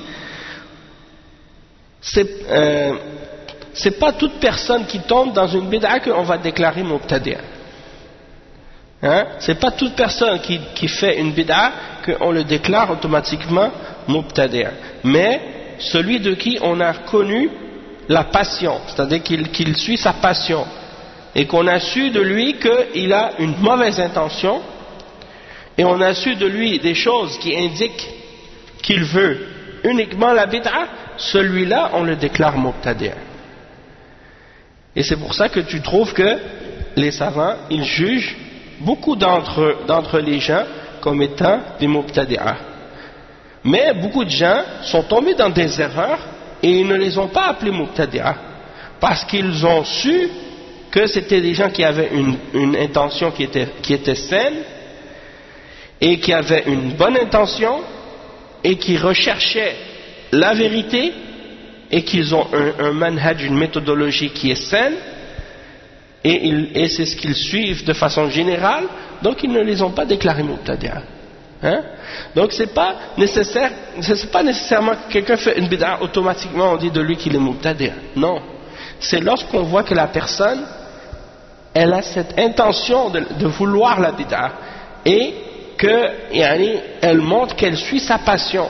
c'est euh, c'est pas toute personne qui tombe dans une bid'a qu'on va déclarer mubtadi'. Hein? C'est pas toute personne qui, qui fait une bid'a qu'on le déclare automatiquement mubtadi'. Mais celui de qui on a connu la passion, c'est-à-dire qu'il, qu'il suit sa passion, et qu'on a su de lui qu'il a une mauvaise intention, et on a su de lui des choses qui indiquent qu'il veut uniquement la bid'a, celui-là on le déclare mubtadi'. Et c'est pour ça que tu trouves que les savants, ils jugent beaucoup d'entre, d'entre les gens comme étant des mubtadi'ah. Mais beaucoup de gens sont tombés dans des erreurs et ils ne les ont pas appelés mubtadi'ah parce qu'ils ont su que c'était des gens qui avaient une, une intention qui était, qui était saine et qui avaient une bonne intention et qui recherchaient la vérité et qu'ils ont un, un manhaj, une méthodologie qui est saine et, ils, et c'est ce qu'ils suivent de façon générale, donc ils ne les ont pas déclarés mubtadi'ah. Hein? Donc c'est pas nécessaire, c'est pas nécessairement que quelqu'un fait une bid'a automatiquement on dit de lui qu'il est mubtadi'. Non, c'est lorsqu'on voit que la personne elle a cette intention de, de vouloir la bid'a et que yani, elle montre qu'elle suit sa passion.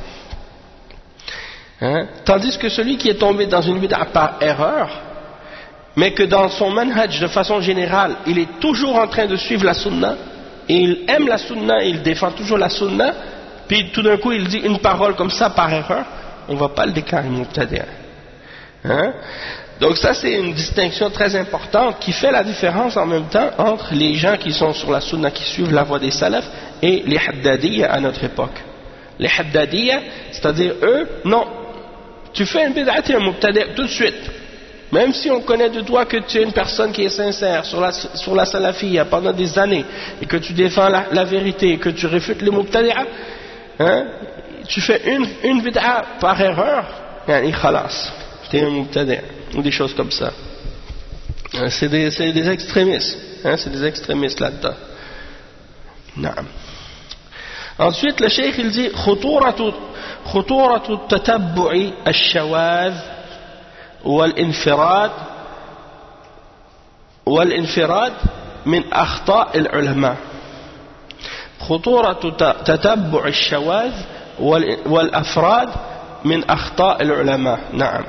Hein? Tandis que celui qui est tombé dans une bid'a par erreur, mais que dans son manhaj de façon générale il est toujours en train de suivre la sunna et il aime la sunna et il défend toujours la sunna, puis tout d'un coup il dit une parole comme ça par erreur, on ne va pas le déclarer mubtadi'. Hein? Donc ça c'est une distinction très importante qui fait la différence en même temps entre les gens qui sont sur la sunna, qui suivent la voie des salafs, et les haddadiyya à notre époque. Les haddadiyya, c'est-à-dire eux, non, tu fais une bid'a, tu es un mubtadi' tout de suite. Même si on connaît de toi que tu es une personne qui est sincère sur la, sur la salafiyya pendant des années, et que tu défends la, la vérité, et que tu réfutes les mubtadi'a, hein, tu fais une, une bid'a par erreur, yani khalas, tu es un mubtadi', ou des choses comme ça. Hein, c'est, des, c'est des extrémistes, hein, c'est des extrémistes là-dedans. Naam. Ensuite, le cheikh il dit خطورة خطورة التتبع الشواذ والانفراد والانفراد من أخطاء العلماء. خطورة تتبع الشواذ والأفراد من أخطاء العلماء. نعم.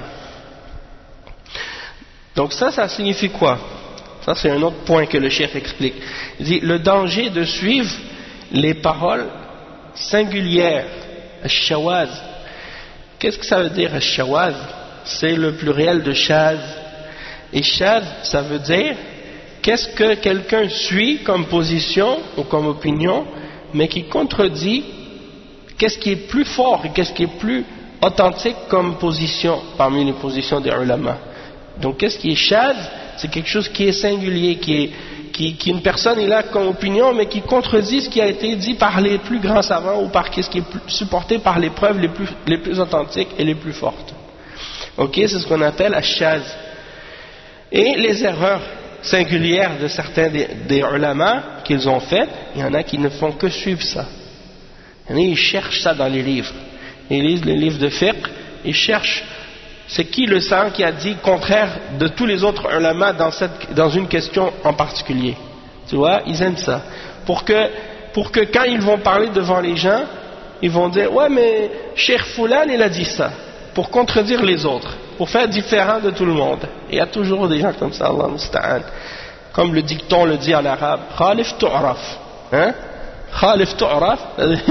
Donc ça, ça signifie quoi? Ça c'est un autre point que le cheikh explique. Il dit le danger de suivre les paroles singulières, al-shawaz. Qu'est-ce que ça veut dire al-shawaz? C'est le pluriel de shaz. Et shaz, ça veut dire qu'est-ce que quelqu'un suit comme position ou comme opinion, mais qui contredit qu'est-ce qui est plus fort et qu'est-ce qui est plus authentique comme position parmi les positions des ulama. Donc qu'est-ce qui est shaz? C'est quelque chose qui est singulier, qui est qui, qui une personne est là comme opinion, mais qui contredit ce qui a été dit par les plus grands savants ou par ce qui est plus, supporté par les preuves les plus, les plus authentiques et les plus fortes. Ok, c'est ce qu'on appelle ash-shaz. Et les erreurs singulières de certains des, des ulama qu'ils ont faites, il y en a qui ne font que suivre ça. Il y en a, ils cherchent ça dans les livres. Ils lisent les livres de fiqh, ils cherchent c'est qui le savant qui a dit contraire de tous les autres ulama dans, cette, dans une question en particulier. Tu vois, ils aiment ça. Pour que, pour que quand ils vont parler devant les gens, ils vont dire ouais mais Cheikh Foulan il a dit ça, pour contredire les autres, pour faire différent de tout le monde. Et il y a toujours des gens comme ça, Allah musta'an. Comme le dicton le dit en arabe, Khalif tu'raf. Hein? Khalif tu'raf.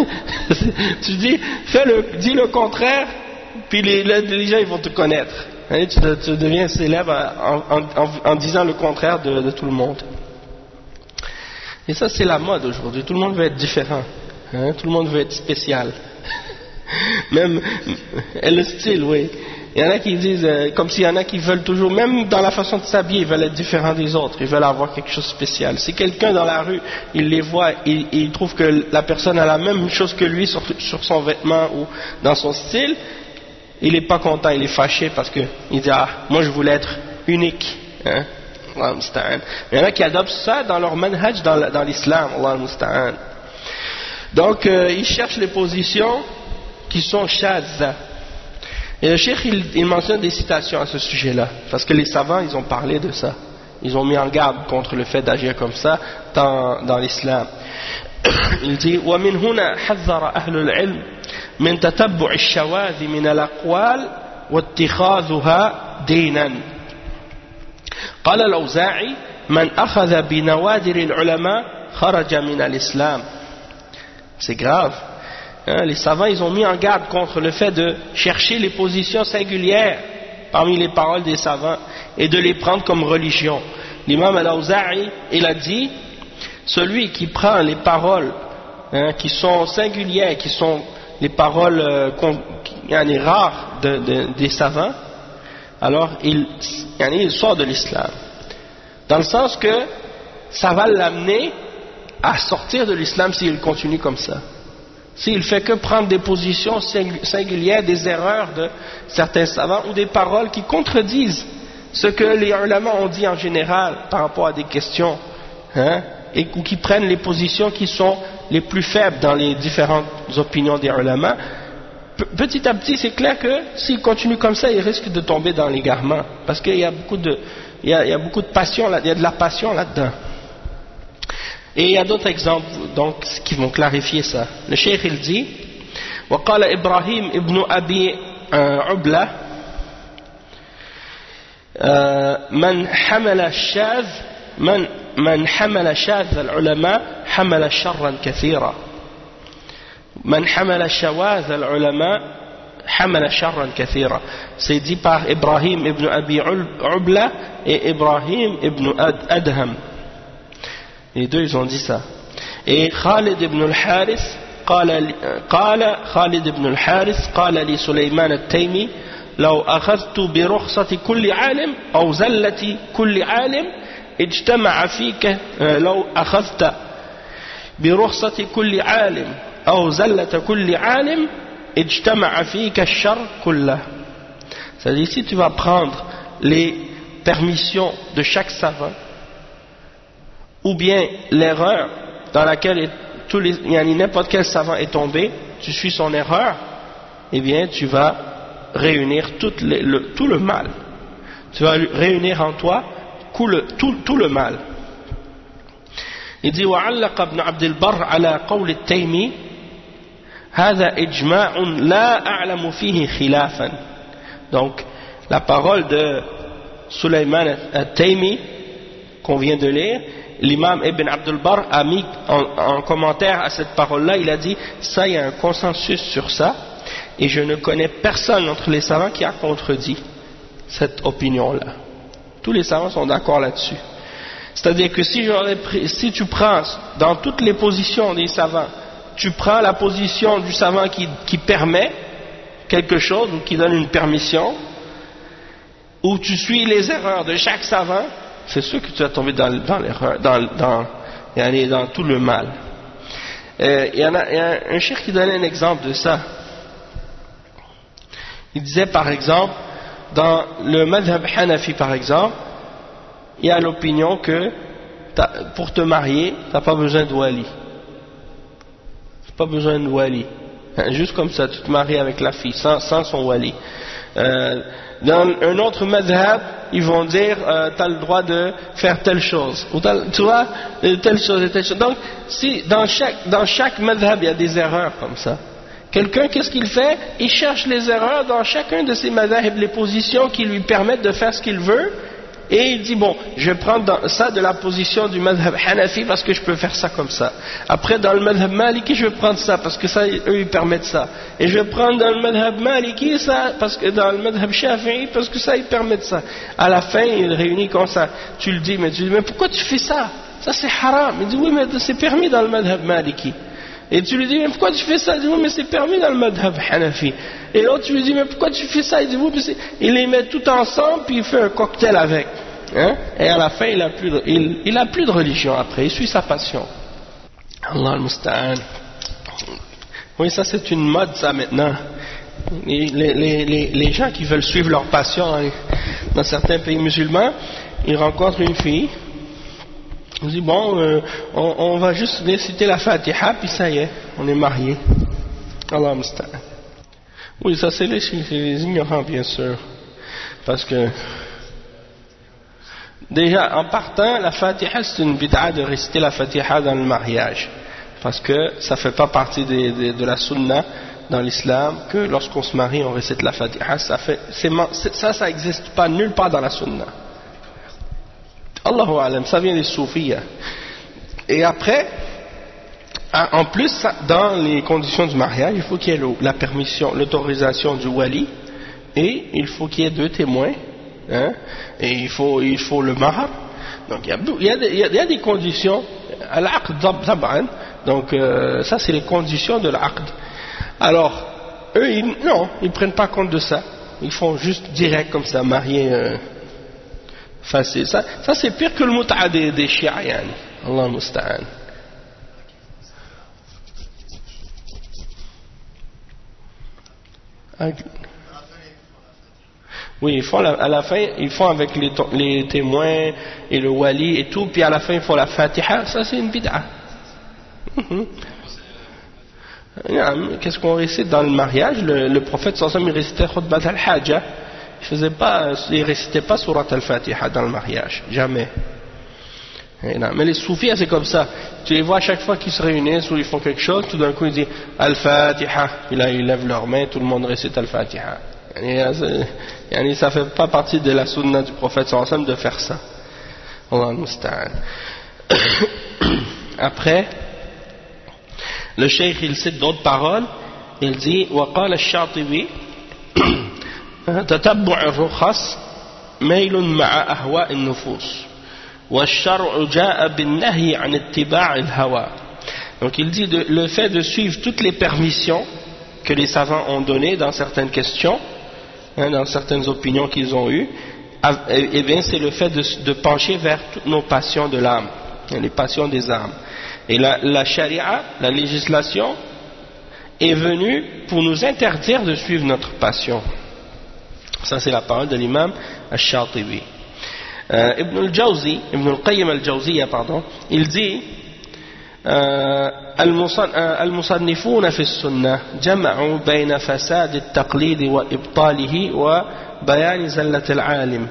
Tu dis, fais le, dis le contraire, puis les, les gens ils vont te connaître. Et tu, tu deviens célèbre en, en, en, en disant le contraire de, de tout le monde. Et ça, c'est la mode aujourd'hui. Tout le monde veut être différent. Hein? Tout le monde veut être spécial. Même et le style, oui. Il y en a qui disent, euh, comme s'il y en a qui veulent toujours, même dans la façon de s'habiller, ils veulent être différents des autres. Ils veulent avoir quelque chose de spécial. Si quelqu'un dans la rue, il les voit, il, il trouve que la personne a la même chose que lui sur, sur son vêtement ou dans son style, il n'est pas content, il est fâché parce que il dit, ah, moi je voulais être unique. Hein? Allah musta'an. Il y en a qui adoptent ça dans leur manhaj dans, dans l'islam. Allah musta'an. Donc, euh, ils cherchent les positions qui sont shadza. Et le cheikh, il, il mentionne des citations à ce sujet-là, parce que les savants, ils ont parlé de ça. Ils ont mis en garde contre le fait d'agir comme ça dans, dans l'islam. Il dit وَمِنْ هُنَا حَذَّرَ أَهْلُ الْعِلْمِ مِنْ تَتَبُّعِ الشَّوَاذِ مِنَ الْأَقْوَالِ وَاتِّخَاذُهَا دِينًا قال الأوزاعي من أخذ بنوادر العلماء خرج من الإسلام. C'est grave. Hein, les savants, ils ont mis en garde contre le fait de chercher les positions singulières parmi les paroles des savants et de les prendre comme religion. L'imam al-Awza'i, il a dit, celui qui prend les paroles hein, qui sont singulières, qui sont les paroles euh, qui, rares de, de, des savants, alors il, il sort de l'islam. Dans le sens que ça va l'amener à sortir de l'islam s'il continue comme ça. S'il fait que prendre des positions singulières, des erreurs de certains savants ou des paroles qui contredisent ce que les ulama ont dit en général par rapport à des questions, hein, et, ou qui prennent les positions qui sont les plus faibles dans les différentes opinions des ulama, petit à petit c'est clair que s'il continue comme ça, il risque de tomber dans l'égarement, parce qu'il y a beaucoup de, il y a, il y a beaucoup de passion, il y a de la passion là-dedans. Et il y a d'autres exemples donc qui vont clarifier ça. Le cheikh il dit وقال إبراهيم ابن أبي عبلة من حمل الشاذ من من حمل شاذ العلماء حمل شرا كثيرا من حمل شواذ العلماء حمل شرا كثيرا. C'est dit par Ibrahim ibn Abi Ubla et Ibrahim ibn Adham. Les deux ils ont dit ça. Et Khalid ibn al-Harith قال قال خالد بن الحارث قال لي سليمان التيمي لو أخذت برخصة كل عالم أو زلة كل عالم اجتمع فيك لو أخذت برخصة كل عالم أو زلة كل عالم اجتمع فيك الشر كله. C'est-à-dire si tu vas prendre les permissions de chaque savant ou bien l'erreur dans laquelle tous les, n'importe quel savant est tombé, tu suis son erreur, eh bien tu vas réunir tout le, le, tout le mal. Tu vas réunir en toi tout le, tout, tout le mal. Il dit وعلق ابن عبد البر على قول التيمي هذا إجماع لا أعلم فيه خلافا. Donc la parole de Sulayman al-Taymi qu'on vient de lire, l'imam Ibn Abdul Barr a mis en, en commentaire à cette parole-là, il a dit ça, il y a un consensus sur ça, et je ne connais personne entre les savants qui a contredit cette opinion-là. Tous les savants sont d'accord là-dessus. C'est-à-dire que si, pris, si tu prends dans toutes les positions des savants, tu prends la position du savant qui, qui permet quelque chose ou qui donne une permission, ou tu suis les erreurs de chaque savant, c'est sûr que tu vas tomber dans, dans l'erreur, dans, dans, dans, dans tout le mal. Euh, il y en a, il y a un cheikh qui donnait un exemple de ça. Il disait par exemple, dans le madhab Hanafi par exemple, il y a l'opinion que pour te marier, tu n'as pas besoin de wali. Tu n'as pas besoin de wali. Juste comme ça, tu te maries avec la fille, sans, sans son wali. Euh, dans un autre madhab, ils vont dire euh, tu as le droit de faire telle chose, ou tu vois, telle chose et telle chose. Donc, si dans chaque, dans chaque madhab il y a des erreurs comme ça, quelqu'un qu'est-ce qu'il fait? Il cherche les erreurs dans chacun de ces madhab, les positions qui lui permettent de faire ce qu'il veut, Et il dit bon, je vais prendre ça de la position du madhab Hanafi parce que je peux faire ça comme ça. Après dans le madhab Maliki je vais prendre ça parce que ça eux ils permettent ça. Et je vais prendre dans le madhab Maliki ça parce que dans le madhab Shafi'i parce que ça ils permettent ça. À la fin il réunit comme ça. Tu le dis mais tu dis mais pourquoi tu fais ça? Ça c'est haram. Il dit oui mais c'est permis dans le madhab Maliki. Et tu lui dis, mais pourquoi tu fais ça? Il dit, oui, mais c'est permis dans le madhab Hanafi. Et l'autre, tu lui dis, mais pourquoi tu fais ça? Il dit, oui, mais c'est... Il les met tout ensemble, puis il fait un cocktail avec. Hein? Et à la fin, il a plus de, il, il a plus de religion après, il suit sa passion. Allah al-Musta'an. Oui, ça c'est une mode, ça, maintenant. Les, les, les, les gens qui veulent suivre leur passion dans certains pays musulmans, ils rencontrent une fille. On dit bon, euh, on, on va juste réciter la Fatiha, puis ça y est, on est mariés. Allah musta'an. Oui, ça c'est les, les ignorants, bien sûr. Parce que, déjà, en partant, la Fatiha, c'est une bid'a de réciter la Fatiha dans le mariage. Parce que ça fait pas partie de, de, de la sunna dans l'islam, que lorsqu'on se marie, on récite la Fatiha. Ça, fait, c'est, ça, ça n'existe pas nulle part dans la sunna. Allahu alam, ça vient des soufis. Et après, en plus, dans les conditions du mariage, il faut qu'il y ait la permission, l'autorisation du wali, et il faut qu'il y ait deux témoins, hein, et il faut, il faut le mahar. Donc il y a, il y a, il y a, il y a des conditions, al-aqd tab'an, donc euh, ça c'est les conditions de l'aqd. Alors, eux, ils, non, ils ne prennent pas compte de ça, ils font juste direct comme ça, marier. Euh, Facile. Ça, ça c'est pire que le mut'a des, des chiites. Allah musta'an. Oui, ils font la, à la fin, ils font avec les, les témoins et le wali et tout, puis à la fin ils font la Fatiha. Ça c'est une bid'a. Mm-hmm. Qu'est-ce qu'on récite dans le mariage? Le, le prophète sallallahu alayhi wa sallam il récitait khutbat al-hajja. Il faisait pas, il récitait pas surat al-Fatiha dans le mariage, jamais. Mais les soufis c'est comme ça. Tu les vois à chaque fois qu'ils se réunissent ou ils font quelque chose, tout d'un coup ils disent al-Fatiha, puis là ils lèvent leurs mains, tout le monde récite al-Fatiha. Et ça fait pas partie de la sunna du prophète sallallahu alayhi wa sallam de faire ça. Allah musta'an. Après, le cheikh il cite d'autres paroles. Il dit wa qala ash-Shatibi تتبع الرخص ميل مع أهواء النفوس والشرع جاء بالنهي عن اتباع الهوى. Donc il dit de, le fait de suivre toutes les permissions que les savants ont données dans certaines questions, hein, dans certaines opinions qu'ils ont eues, eh bien c'est le fait de, de pencher vers toutes nos passions de l'âme, les passions des âmes. Et la, la charia, la législation, est venue pour nous interdire de suivre notre passion. Ça c'est la parole de l'imam al-Shatibi. euh, Ibn al-Jawzi, Ibn al-Qayyim al-Jawziyya, pardon, il dit المصنفون في السنة جمعوا بين فساد التقليد وإبطاله وبيان زلة العالم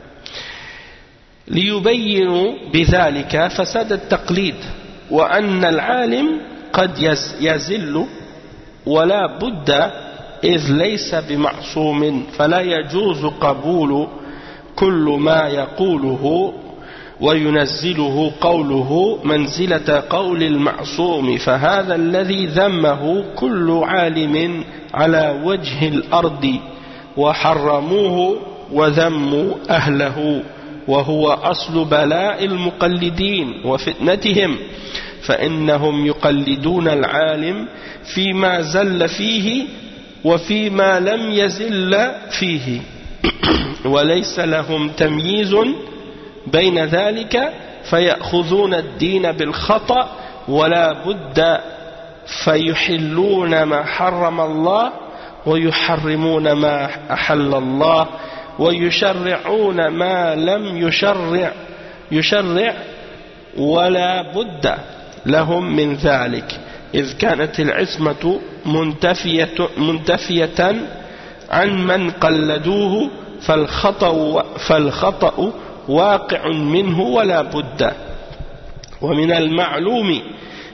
ليبينوا بذلك فساد التقليد وأن العالم قد يزل ولا بد إذ ليس بمعصوم فلا يجوز قبول كل ما يقوله وينزله قوله منزلة قول المعصوم فهذا الذي ذمه كل عالم على وجه الأرض وحرموه وذموا أهله وهو أصل بلاء المقلدين وفتنتهم فإنهم يقلدون العالم فيما زل فيه وفيما لم يزل فيه وليس لهم تمييز بين ذلك فيأخذون الدين بالخطأ ولا بد فيحلون ما حرم الله ويحرمون ما أحل الله ويشرعون ما لم يشرع يشرع ولا بد لهم من ذلك إذ كانت العصمة منتفية, منتفية عن من قلدوه فالخطأ, فالخطأ واقع منه ولا بد ومن المعلوم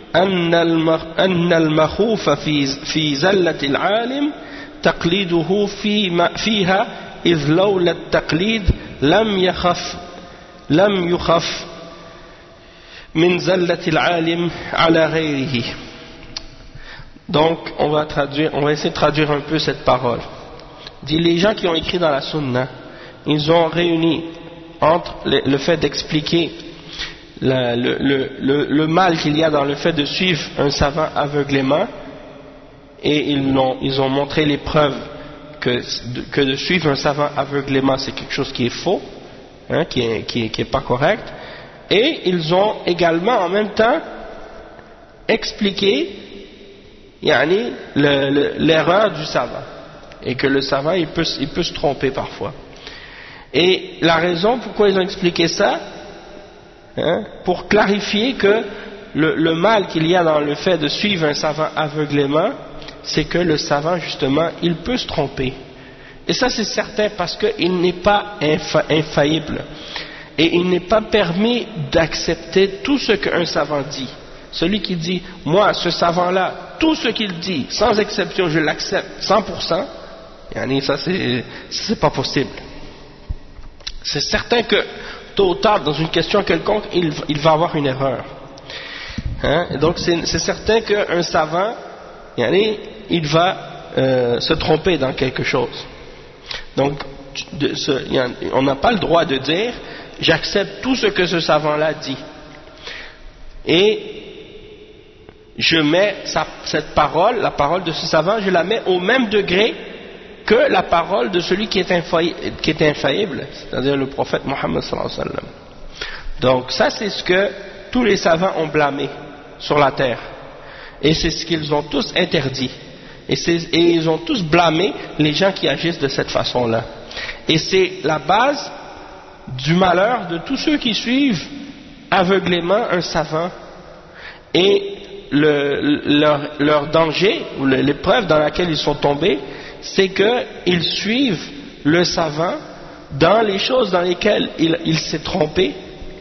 أن المخوف في, في زلة العالم تقليده فيما فيها إذ لولا التقليد لم يخف لم يخف من زلة العالم على غيره. Donc on va traduire, on va essayer de traduire un peu cette parole. Dit, les gens qui ont écrit dans la Sunna, ils ont réuni entre le, le fait d'expliquer le, le, le, le mal qu'il y a dans le fait de suivre un savant aveuglément, et ils ont, ils ont montré les preuves que, que de suivre un savant aveuglément c'est quelque chose qui est faux, hein, qui est, qui est, qui est pas correct, et ils ont également en même temps expliqué yani, le, le, l'erreur du savant, et que le savant il peut, il peut se tromper parfois. Et la raison pourquoi ils ont expliqué ça, hein, pour clarifier que le, le mal qu'il y a dans le fait de suivre un savant aveuglément, c'est que le savant justement il peut se tromper, et ça c'est certain, parce qu'il n'est pas infa infaillible, et il n'est pas permis d'accepter tout ce qu'un savant dit. Celui qui dit moi ce savant là tout ce qu'il dit sans exception je l'accepte cent pour cent, yani ça c'est c'est pas possible. C'est certain que tôt ou tard dans une question quelconque il, il va avoir une erreur, hein? Donc c'est certain qu'un savant yani, il va euh, se tromper dans quelque chose. Donc de, ce, a, on n'a pas le droit de dire j'accepte tout ce que ce savant là dit et je mets sa, cette parole, la parole de ce savant, je la mets au même degré que la parole de celui qui est infaillible, qui est infaillible, c'est-à-dire le prophète Mohammed sallallahu alayhi wa sallam. Donc ça c'est ce que tous les savants ont blâmé sur la terre, et c'est ce qu'ils ont tous interdit, et, et ils ont tous blâmé les gens qui agissent de cette façon-là, et c'est la base du malheur de tous ceux qui suivent aveuglément un savant, et Le, leur, leur danger ou l'épreuve dans laquelle ils sont tombés, c'est qu'ils suivent le savant dans les choses dans lesquelles il, il s'est trompé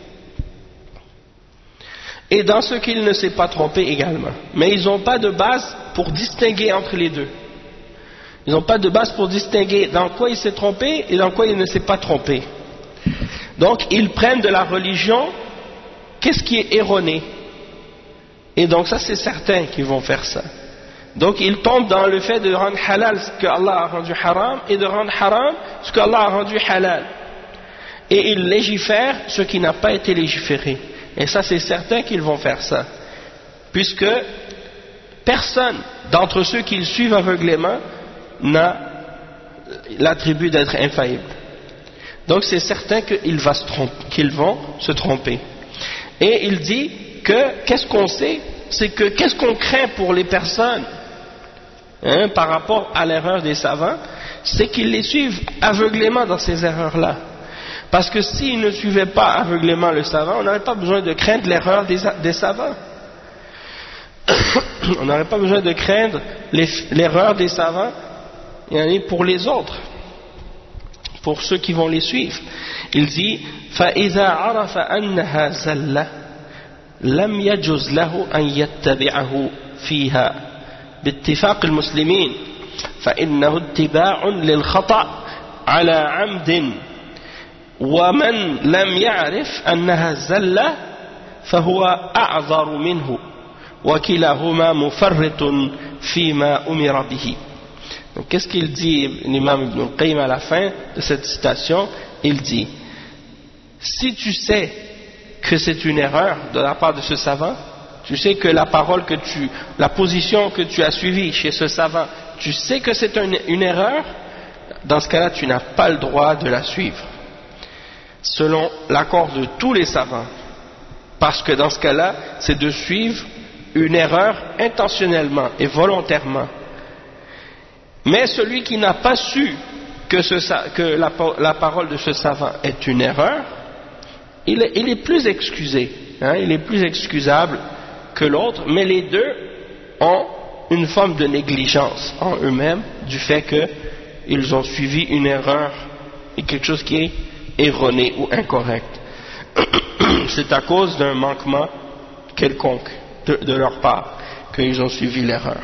et dans ce qu'il ne s'est pas trompé également, mais ils n'ont pas de base pour distinguer entre les deux. Ils n'ont pas de base pour distinguer dans quoi il s'est trompé et dans quoi il ne s'est pas trompé. Donc ils prennent de la religion qu'est-ce qui est erroné. Et donc ça c'est certain qu'ils vont faire ça. Donc ils tombent dans le fait de rendre halal ce que Allah a rendu haram, et de rendre haram ce que Allah a rendu halal. Et ils légifèrent ce qui n'a pas été légiféré. Et ça c'est certain qu'ils vont faire ça. Puisque personne d'entre ceux qui le suivent aveuglément n'a l'attribut d'être infaillible. Donc c'est certain qu'ils va se tromper, qu'ils vont se tromper. Et il dit que qu'est-ce qu'on sait, c'est que qu'est-ce qu'on craint pour les personnes, hein, par rapport à l'erreur des savants, c'est qu'ils les suivent aveuglément dans ces erreurs-là. Parce que s'ils ne suivaient pas aveuglément le savant, on n'aurait pas besoin de craindre l'erreur des, des savants. On n'aurait pas besoin de craindre l'erreur des savants pour les autres, pour ceux qui vont les suivre. Il dit فَإِذَا عَرَفَ أَنَّهَا زَلَّةٌ لم يجوز له أن يتبعه فيها باتفاق المسلمين فإنه اتباع للخطأ على عمد ومن لم يعرف أنها زلة فهو أعذر منه وكلاهما مفرط فيما أمر به. Donc qu'est-ce qu'il dit l'imam Ibn al-Qayyim à la fin de cette citation? Il dit si tu sais que c'est une erreur de la part de ce savant, tu sais que la parole que tu, la position que tu as suivie chez ce savant, tu sais que c'est une, une erreur, dans ce cas-là tu n'as pas le droit de la suivre selon l'accord de tous les savants, parce que dans ce cas-là c'est de suivre une erreur intentionnellement et volontairement. Mais celui qui n'a pas su que, ce, que la, la parole de ce savant est une erreur, il est, il est plus excusé, hein, il est plus excusable que l'autre, mais les deux ont une forme de négligence en eux-mêmes du fait qu'ils ont suivi une erreur et quelque chose qui est erroné ou incorrect. C'est à cause d'un manquement quelconque de, de leur part qu'ils ont suivi l'erreur.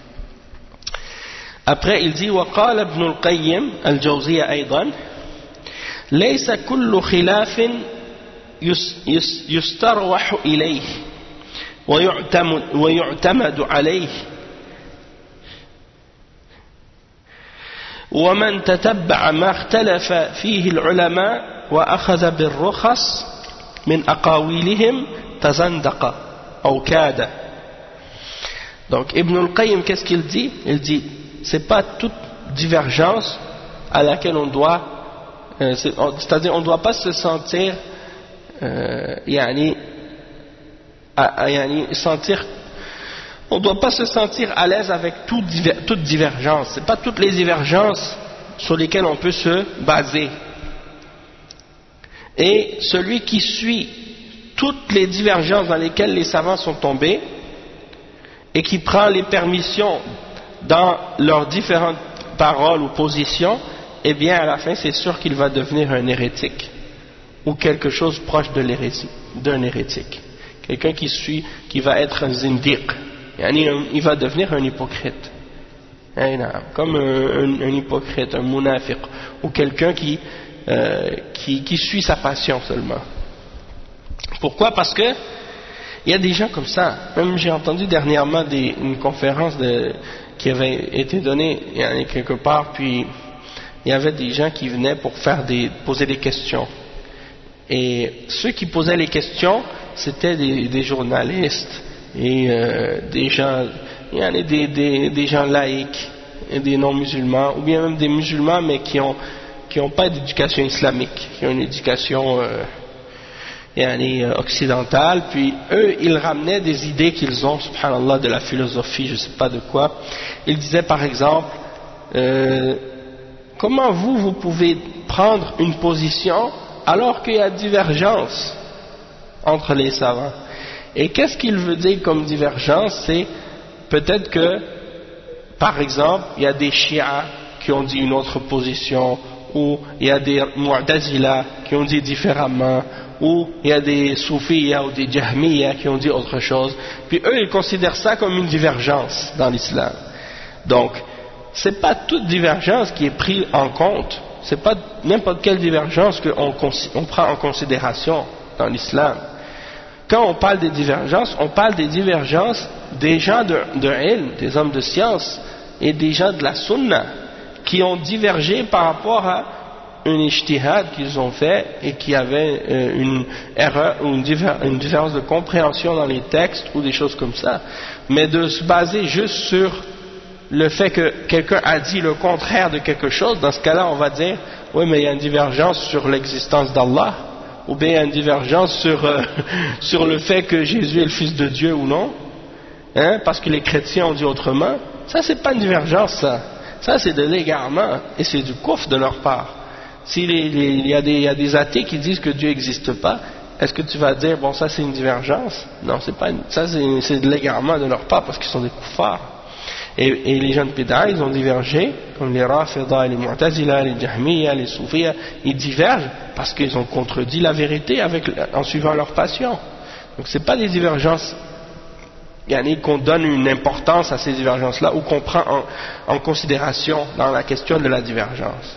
Après il dit وقال ابن القيم الجوزية أيضا ليس كل خلاف يستروح إليه ويعتمد عليه ومن تتبع ما اختلف فيه العلماء وأخذ بالرخص من أقاويلهم تزندق أو كاد. Donc Ibn al-Qayyim, qu'est-ce qu'il dit? Il dit, c'est pas toute divergence à laquelle on doit, euh, c'est, c'est-à-dire on ne doit pas se sentir, euh, yani, à, à, yani, sentir, on ne doit pas se sentir à l'aise avec tout, toute divergence. C'est pas toutes les divergences sur lesquelles on peut se baser. Et celui qui suit toutes les divergences dans lesquelles les savants sont tombés et qui prend les permissions dans leurs différentes paroles ou positions, eh bien à la fin c'est sûr qu'il va devenir un hérétique ou quelque chose proche de l'hérésie, d'un hérétique. Quelqu'un qui suit, qui va être un zindiq, il va devenir un hypocrite, comme un, un, un hypocrite, un munafiq, ou quelqu'un qui, euh, qui, qui suit sa passion seulement. Pourquoi? Parce que il y a des gens comme ça. Même j'ai entendu dernièrement des, une conférence de, qui avait été donnée il y a quelque part, puis il y avait des gens qui venaient pour faire des, poser des questions. Et ceux qui posaient les questions, c'était des, des journalistes et euh, des gens, il y en a des, des, des gens laïcs et des non-musulmans, ou bien même des musulmans mais qui ont qui n'ont pas d'éducation islamique, qui ont une éducation euh, occidentale, puis eux ils ramenaient des idées qu'ils ont, subhanallah, de la philosophie, je ne sais pas de quoi. Ils disaient par exemple, euh, comment vous, vous pouvez prendre une position alors qu'il y a divergence entre les savants? Et qu'est-ce qu'il veut dire comme divergence? C'est peut-être que, par exemple, il y a des chiites qui ont dit une autre position, ou il y a des mu'tazila qui ont dit différemment, ou il y a des soufiyya ou des jahmiyya qui ont dit autre chose, puis eux ils considèrent ça comme une divergence dans l'islam. Donc c'est pas toute divergence qui est prise en compte, c'est pas n'importe quelle divergence qu'on on prend en considération dans l'islam. Quand on parle des divergences, on parle des divergences des gens de, de ilm, des hommes de science et des gens de la sunna qui ont divergé par rapport à une ijtihad qu'ils ont fait et qui avait euh, une erreur ou une, diffé une différence de compréhension dans les textes ou des choses comme ça. Mais de se baser juste sur le fait que quelqu'un a dit le contraire de quelque chose, dans ce cas-là on va dire oui mais il y a une divergence sur l'existence d'Allah, ou bien il y a une divergence sur, euh, sur le fait que Jésus est le fils de Dieu ou non, hein, parce que les chrétiens ont dit autrement. Ça c'est pas une divergence, ça, ça c'est de l'égarement et c'est du kufr de leur part. S'il y, y a des athées qui disent que Dieu n'existe pas, est-ce que tu vas dire bon ça c'est une divergence? Non, c'est pas une, ça c'est de l'égarement de leur part parce qu'ils sont des kuffars. Et, et les gens de Bid'a, ils ont divergé, comme les Rafida, les Mu'tazila, les Jahmiyya, les Soufiyya, ils divergent parce qu'ils ont contredit la vérité avec, en suivant leur passion. Donc c'est pas des divergences qu'on donne une importance à ces divergences-là ou qu'on prend en, en considération dans la question de la divergence.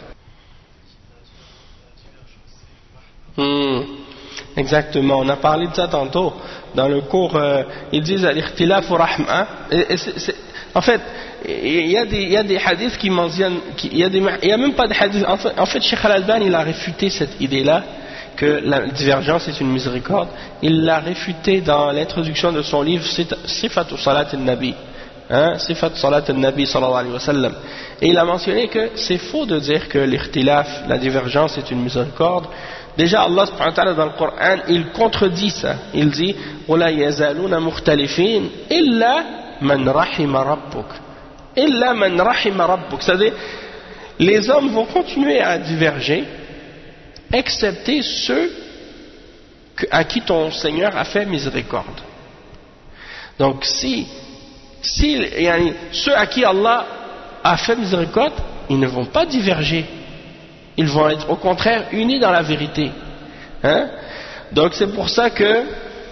Hmm, exactement, on a parlé de ça tantôt dans le cours, euh, ils disent al-ikhtilaf wa rahma. En fait, il y a des, il y a des hadiths qui mentionnent, il y a des, il y a même pas de hadiths. En fait, en fait Cheikh Al-Albani il a réfuté cette idée-là que la divergence est une miséricorde. Il l'a réfuté dans l'introduction de son livre Sifatu Salat al-Nabi, hein, Sifatu Salat al-Nabi sallallahu alayhi wa sallam. Et il a mentionné que c'est faux de dire que l'ikhtilaf, la divergence est une miséricorde. Déjà Allah subhanahu wa ta'ala dans le Coran il contredit ça, il dit وَلَا يَزَالُونَ مُخْتَلِفِينَ إِلَّا مَنْ رَحِمَ رَبُّكَ إِلَّا مَنْ رَحِمَ رَبُّكَ. C'est-à-dire les hommes vont continuer à diverger excepté ceux à qui ton Seigneur a fait miséricorde. Donc si, si ceux à qui Allah a fait miséricorde, ils ne vont pas diverger, ils vont être au contraire unis dans la vérité, hein? Donc c'est pour ça que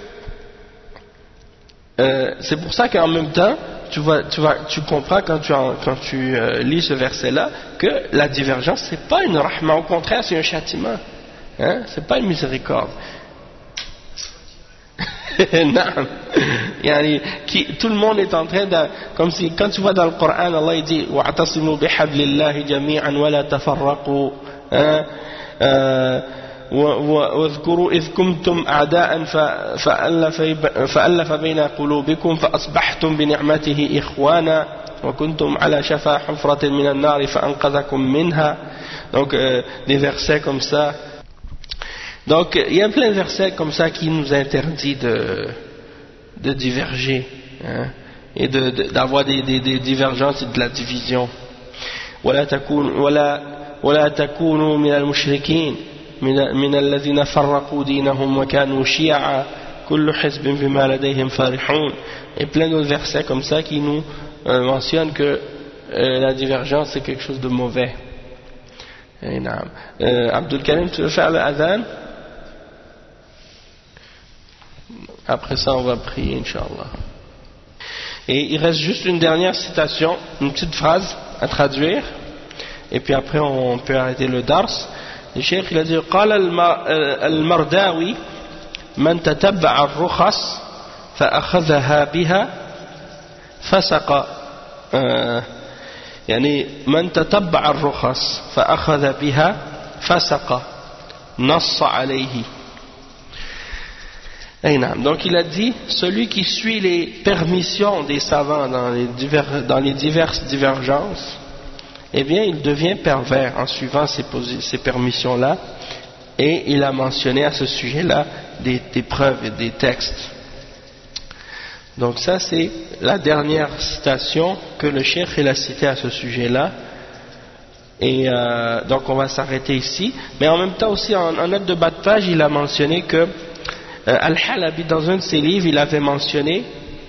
euh, c'est pour ça qu'en même temps tu, vois, tu, vois, tu comprends quand tu, en, quand tu euh, lis ce verset là que la divergence c'est pas une rahma, au contraire c'est un châtiment, hein? C'est pas une miséricorde. Non. Yani, qui, tout le monde est en train de, comme si, quand tu vois dans le Coran, Allah il dit, وَاعْتَصِمُوا بِحَبْلِ اللَّهِ جَمِيعًا وَلَا تَفَرَّقُوا, hein, euh, واذكروا إذ كنتم أعداء فألف بين قلوبكم فأصبحتم بنعمته إخوانا وكنتم على شفا حفرة من النار فأنقذكم منها. Donc euh, des versets comme ça. Donc il y a plein de versets comme ça qui nous interdit de, de diverger, hein, et de, de, d'avoir des, des, des divergences et de la division. ولا تكون ولا ولا تكونوا من المشركين من الذين فرقوا دينهم وكانوا شيعا كل حزب بما لديهم فرحون. Et plein d'autres versets comme ça qui nous euh, mentionnent que euh, la divergence c'est quelque chose de mauvais. Euh, Abdul Karim, tu veux faire le adhan? Après ça on va prier Inch'Allah. Et il reste juste une dernière citation, une petite phrase à traduire, et puis après on peut arrêter le dars. Le cheikh il a dit قال المرداوي من تتبع الرخص فأخذها بها فسق يعني من تتبع الرخص فأخذ بها فسق نص عليه. Donc il a dit, celui qui suit les permissions des savants dans les, divers, dans les diverses divergences, eh bien il devient pervers en suivant ces, ces permissions-là, et il a mentionné à ce sujet-là des, des preuves et des textes. Donc ça c'est la dernière citation que le cheikh il a citée à ce sujet-là, et euh, donc on va s'arrêter ici. Mais en même temps aussi en, en note de bas de page il a mentionné que Euh, Al-Halabi, dans un de ses livres, il avait mentionné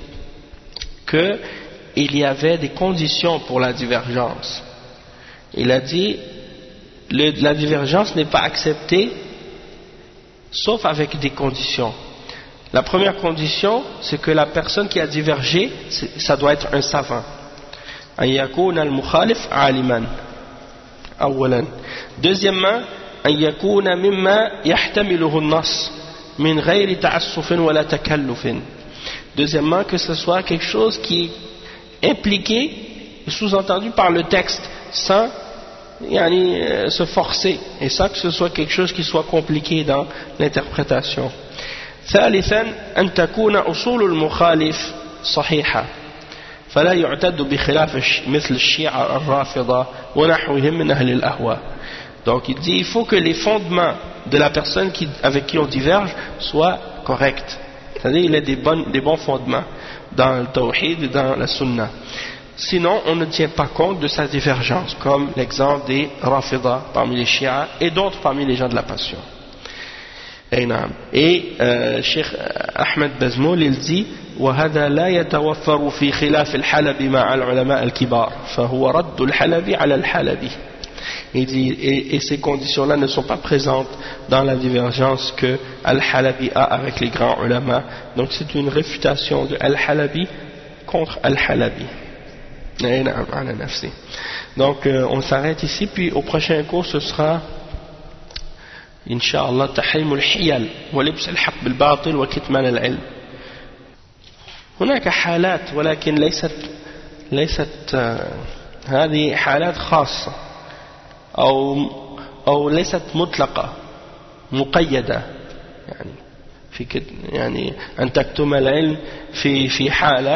qu'il y avait des conditions pour la divergence. Il a dit le, la divergence n'est pas acceptée sauf avec des conditions. La première condition, c'est que la personne qui a divergé, ça doit être un savant. An yakuna al-mukhalif aliman. Awalan. Deuxièmement, an yakuna mimma yahtamiluhu an-nas. Min ghayri ta'assufin wa la takallufin. Deuxièmement, que ce soit quelque chose qui est impliqué, sous-entendu par le texte, sans yani, euh, se forcer, et sans que ce soit quelque chose qui soit compliqué dans l'interprétation. ثالثا أن تكون أصول المخالف صحيحة فلا يعتد بخلاف مثل الشيعة الرافضة ونحوهم من أهل الأهواء. Donc il dit il faut que les fondements de la personne qui, avec qui on diverge soient corrects. C'est-à-dire il y a des, bonnes, des bons fondements dans le tawhid et dans la sunna. Sinon on ne tient pas compte de sa divergence, comme l'exemple des Rafida parmi les Shia et d'autres parmi les gens de la passion. Et euh, Cheikh Ahmed Bazmoul il dit وهذا لا يتوفر في خلاف الحلبي مع العلماء الكبار فهو رد الحلبي على الحلبي. Il dit, et, et ces conditions-là ne sont pas présentes dans la divergence que Al-Halabi a avec les grands ulama. Donc c'est une réfutation de Al-Halabi contre Al-Halabi. Donc euh, on s'arrête ici, puis au prochain cours ce sera Inch'Allah تحريم الحيل ولبس الحق بالباطل وكتمان العلم. هناك حالات ولكن ليست ليست هذه حالات خاصة أو أو ليست مطلقة مقيدة يعني في يعني أن تكتم العلم في في حالة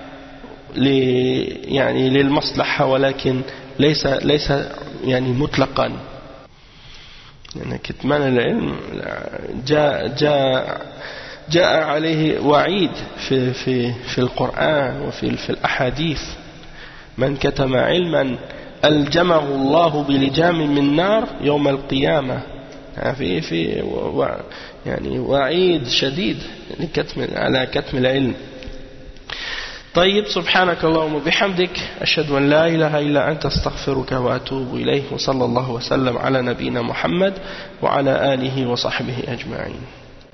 يعني للمصلحة ولكن ليس ليس يعني مطلقا. يعني كتمان العلم جاء جاء جاء عليه وعيد في في في القرآن وفي في الأحاديث من كتم علما ألجمه الله بلجام من نار يوم القيامة. في في يعني وعيد شديد لكتم على كتم العلم. طيب سبحانك اللهم وبحمدك أشهد أن لا إله إلا أنت أستغفرك وأتوب إليه وصلى الله وسلم على نبينا محمد وعلى آله وصحبه أجمعين.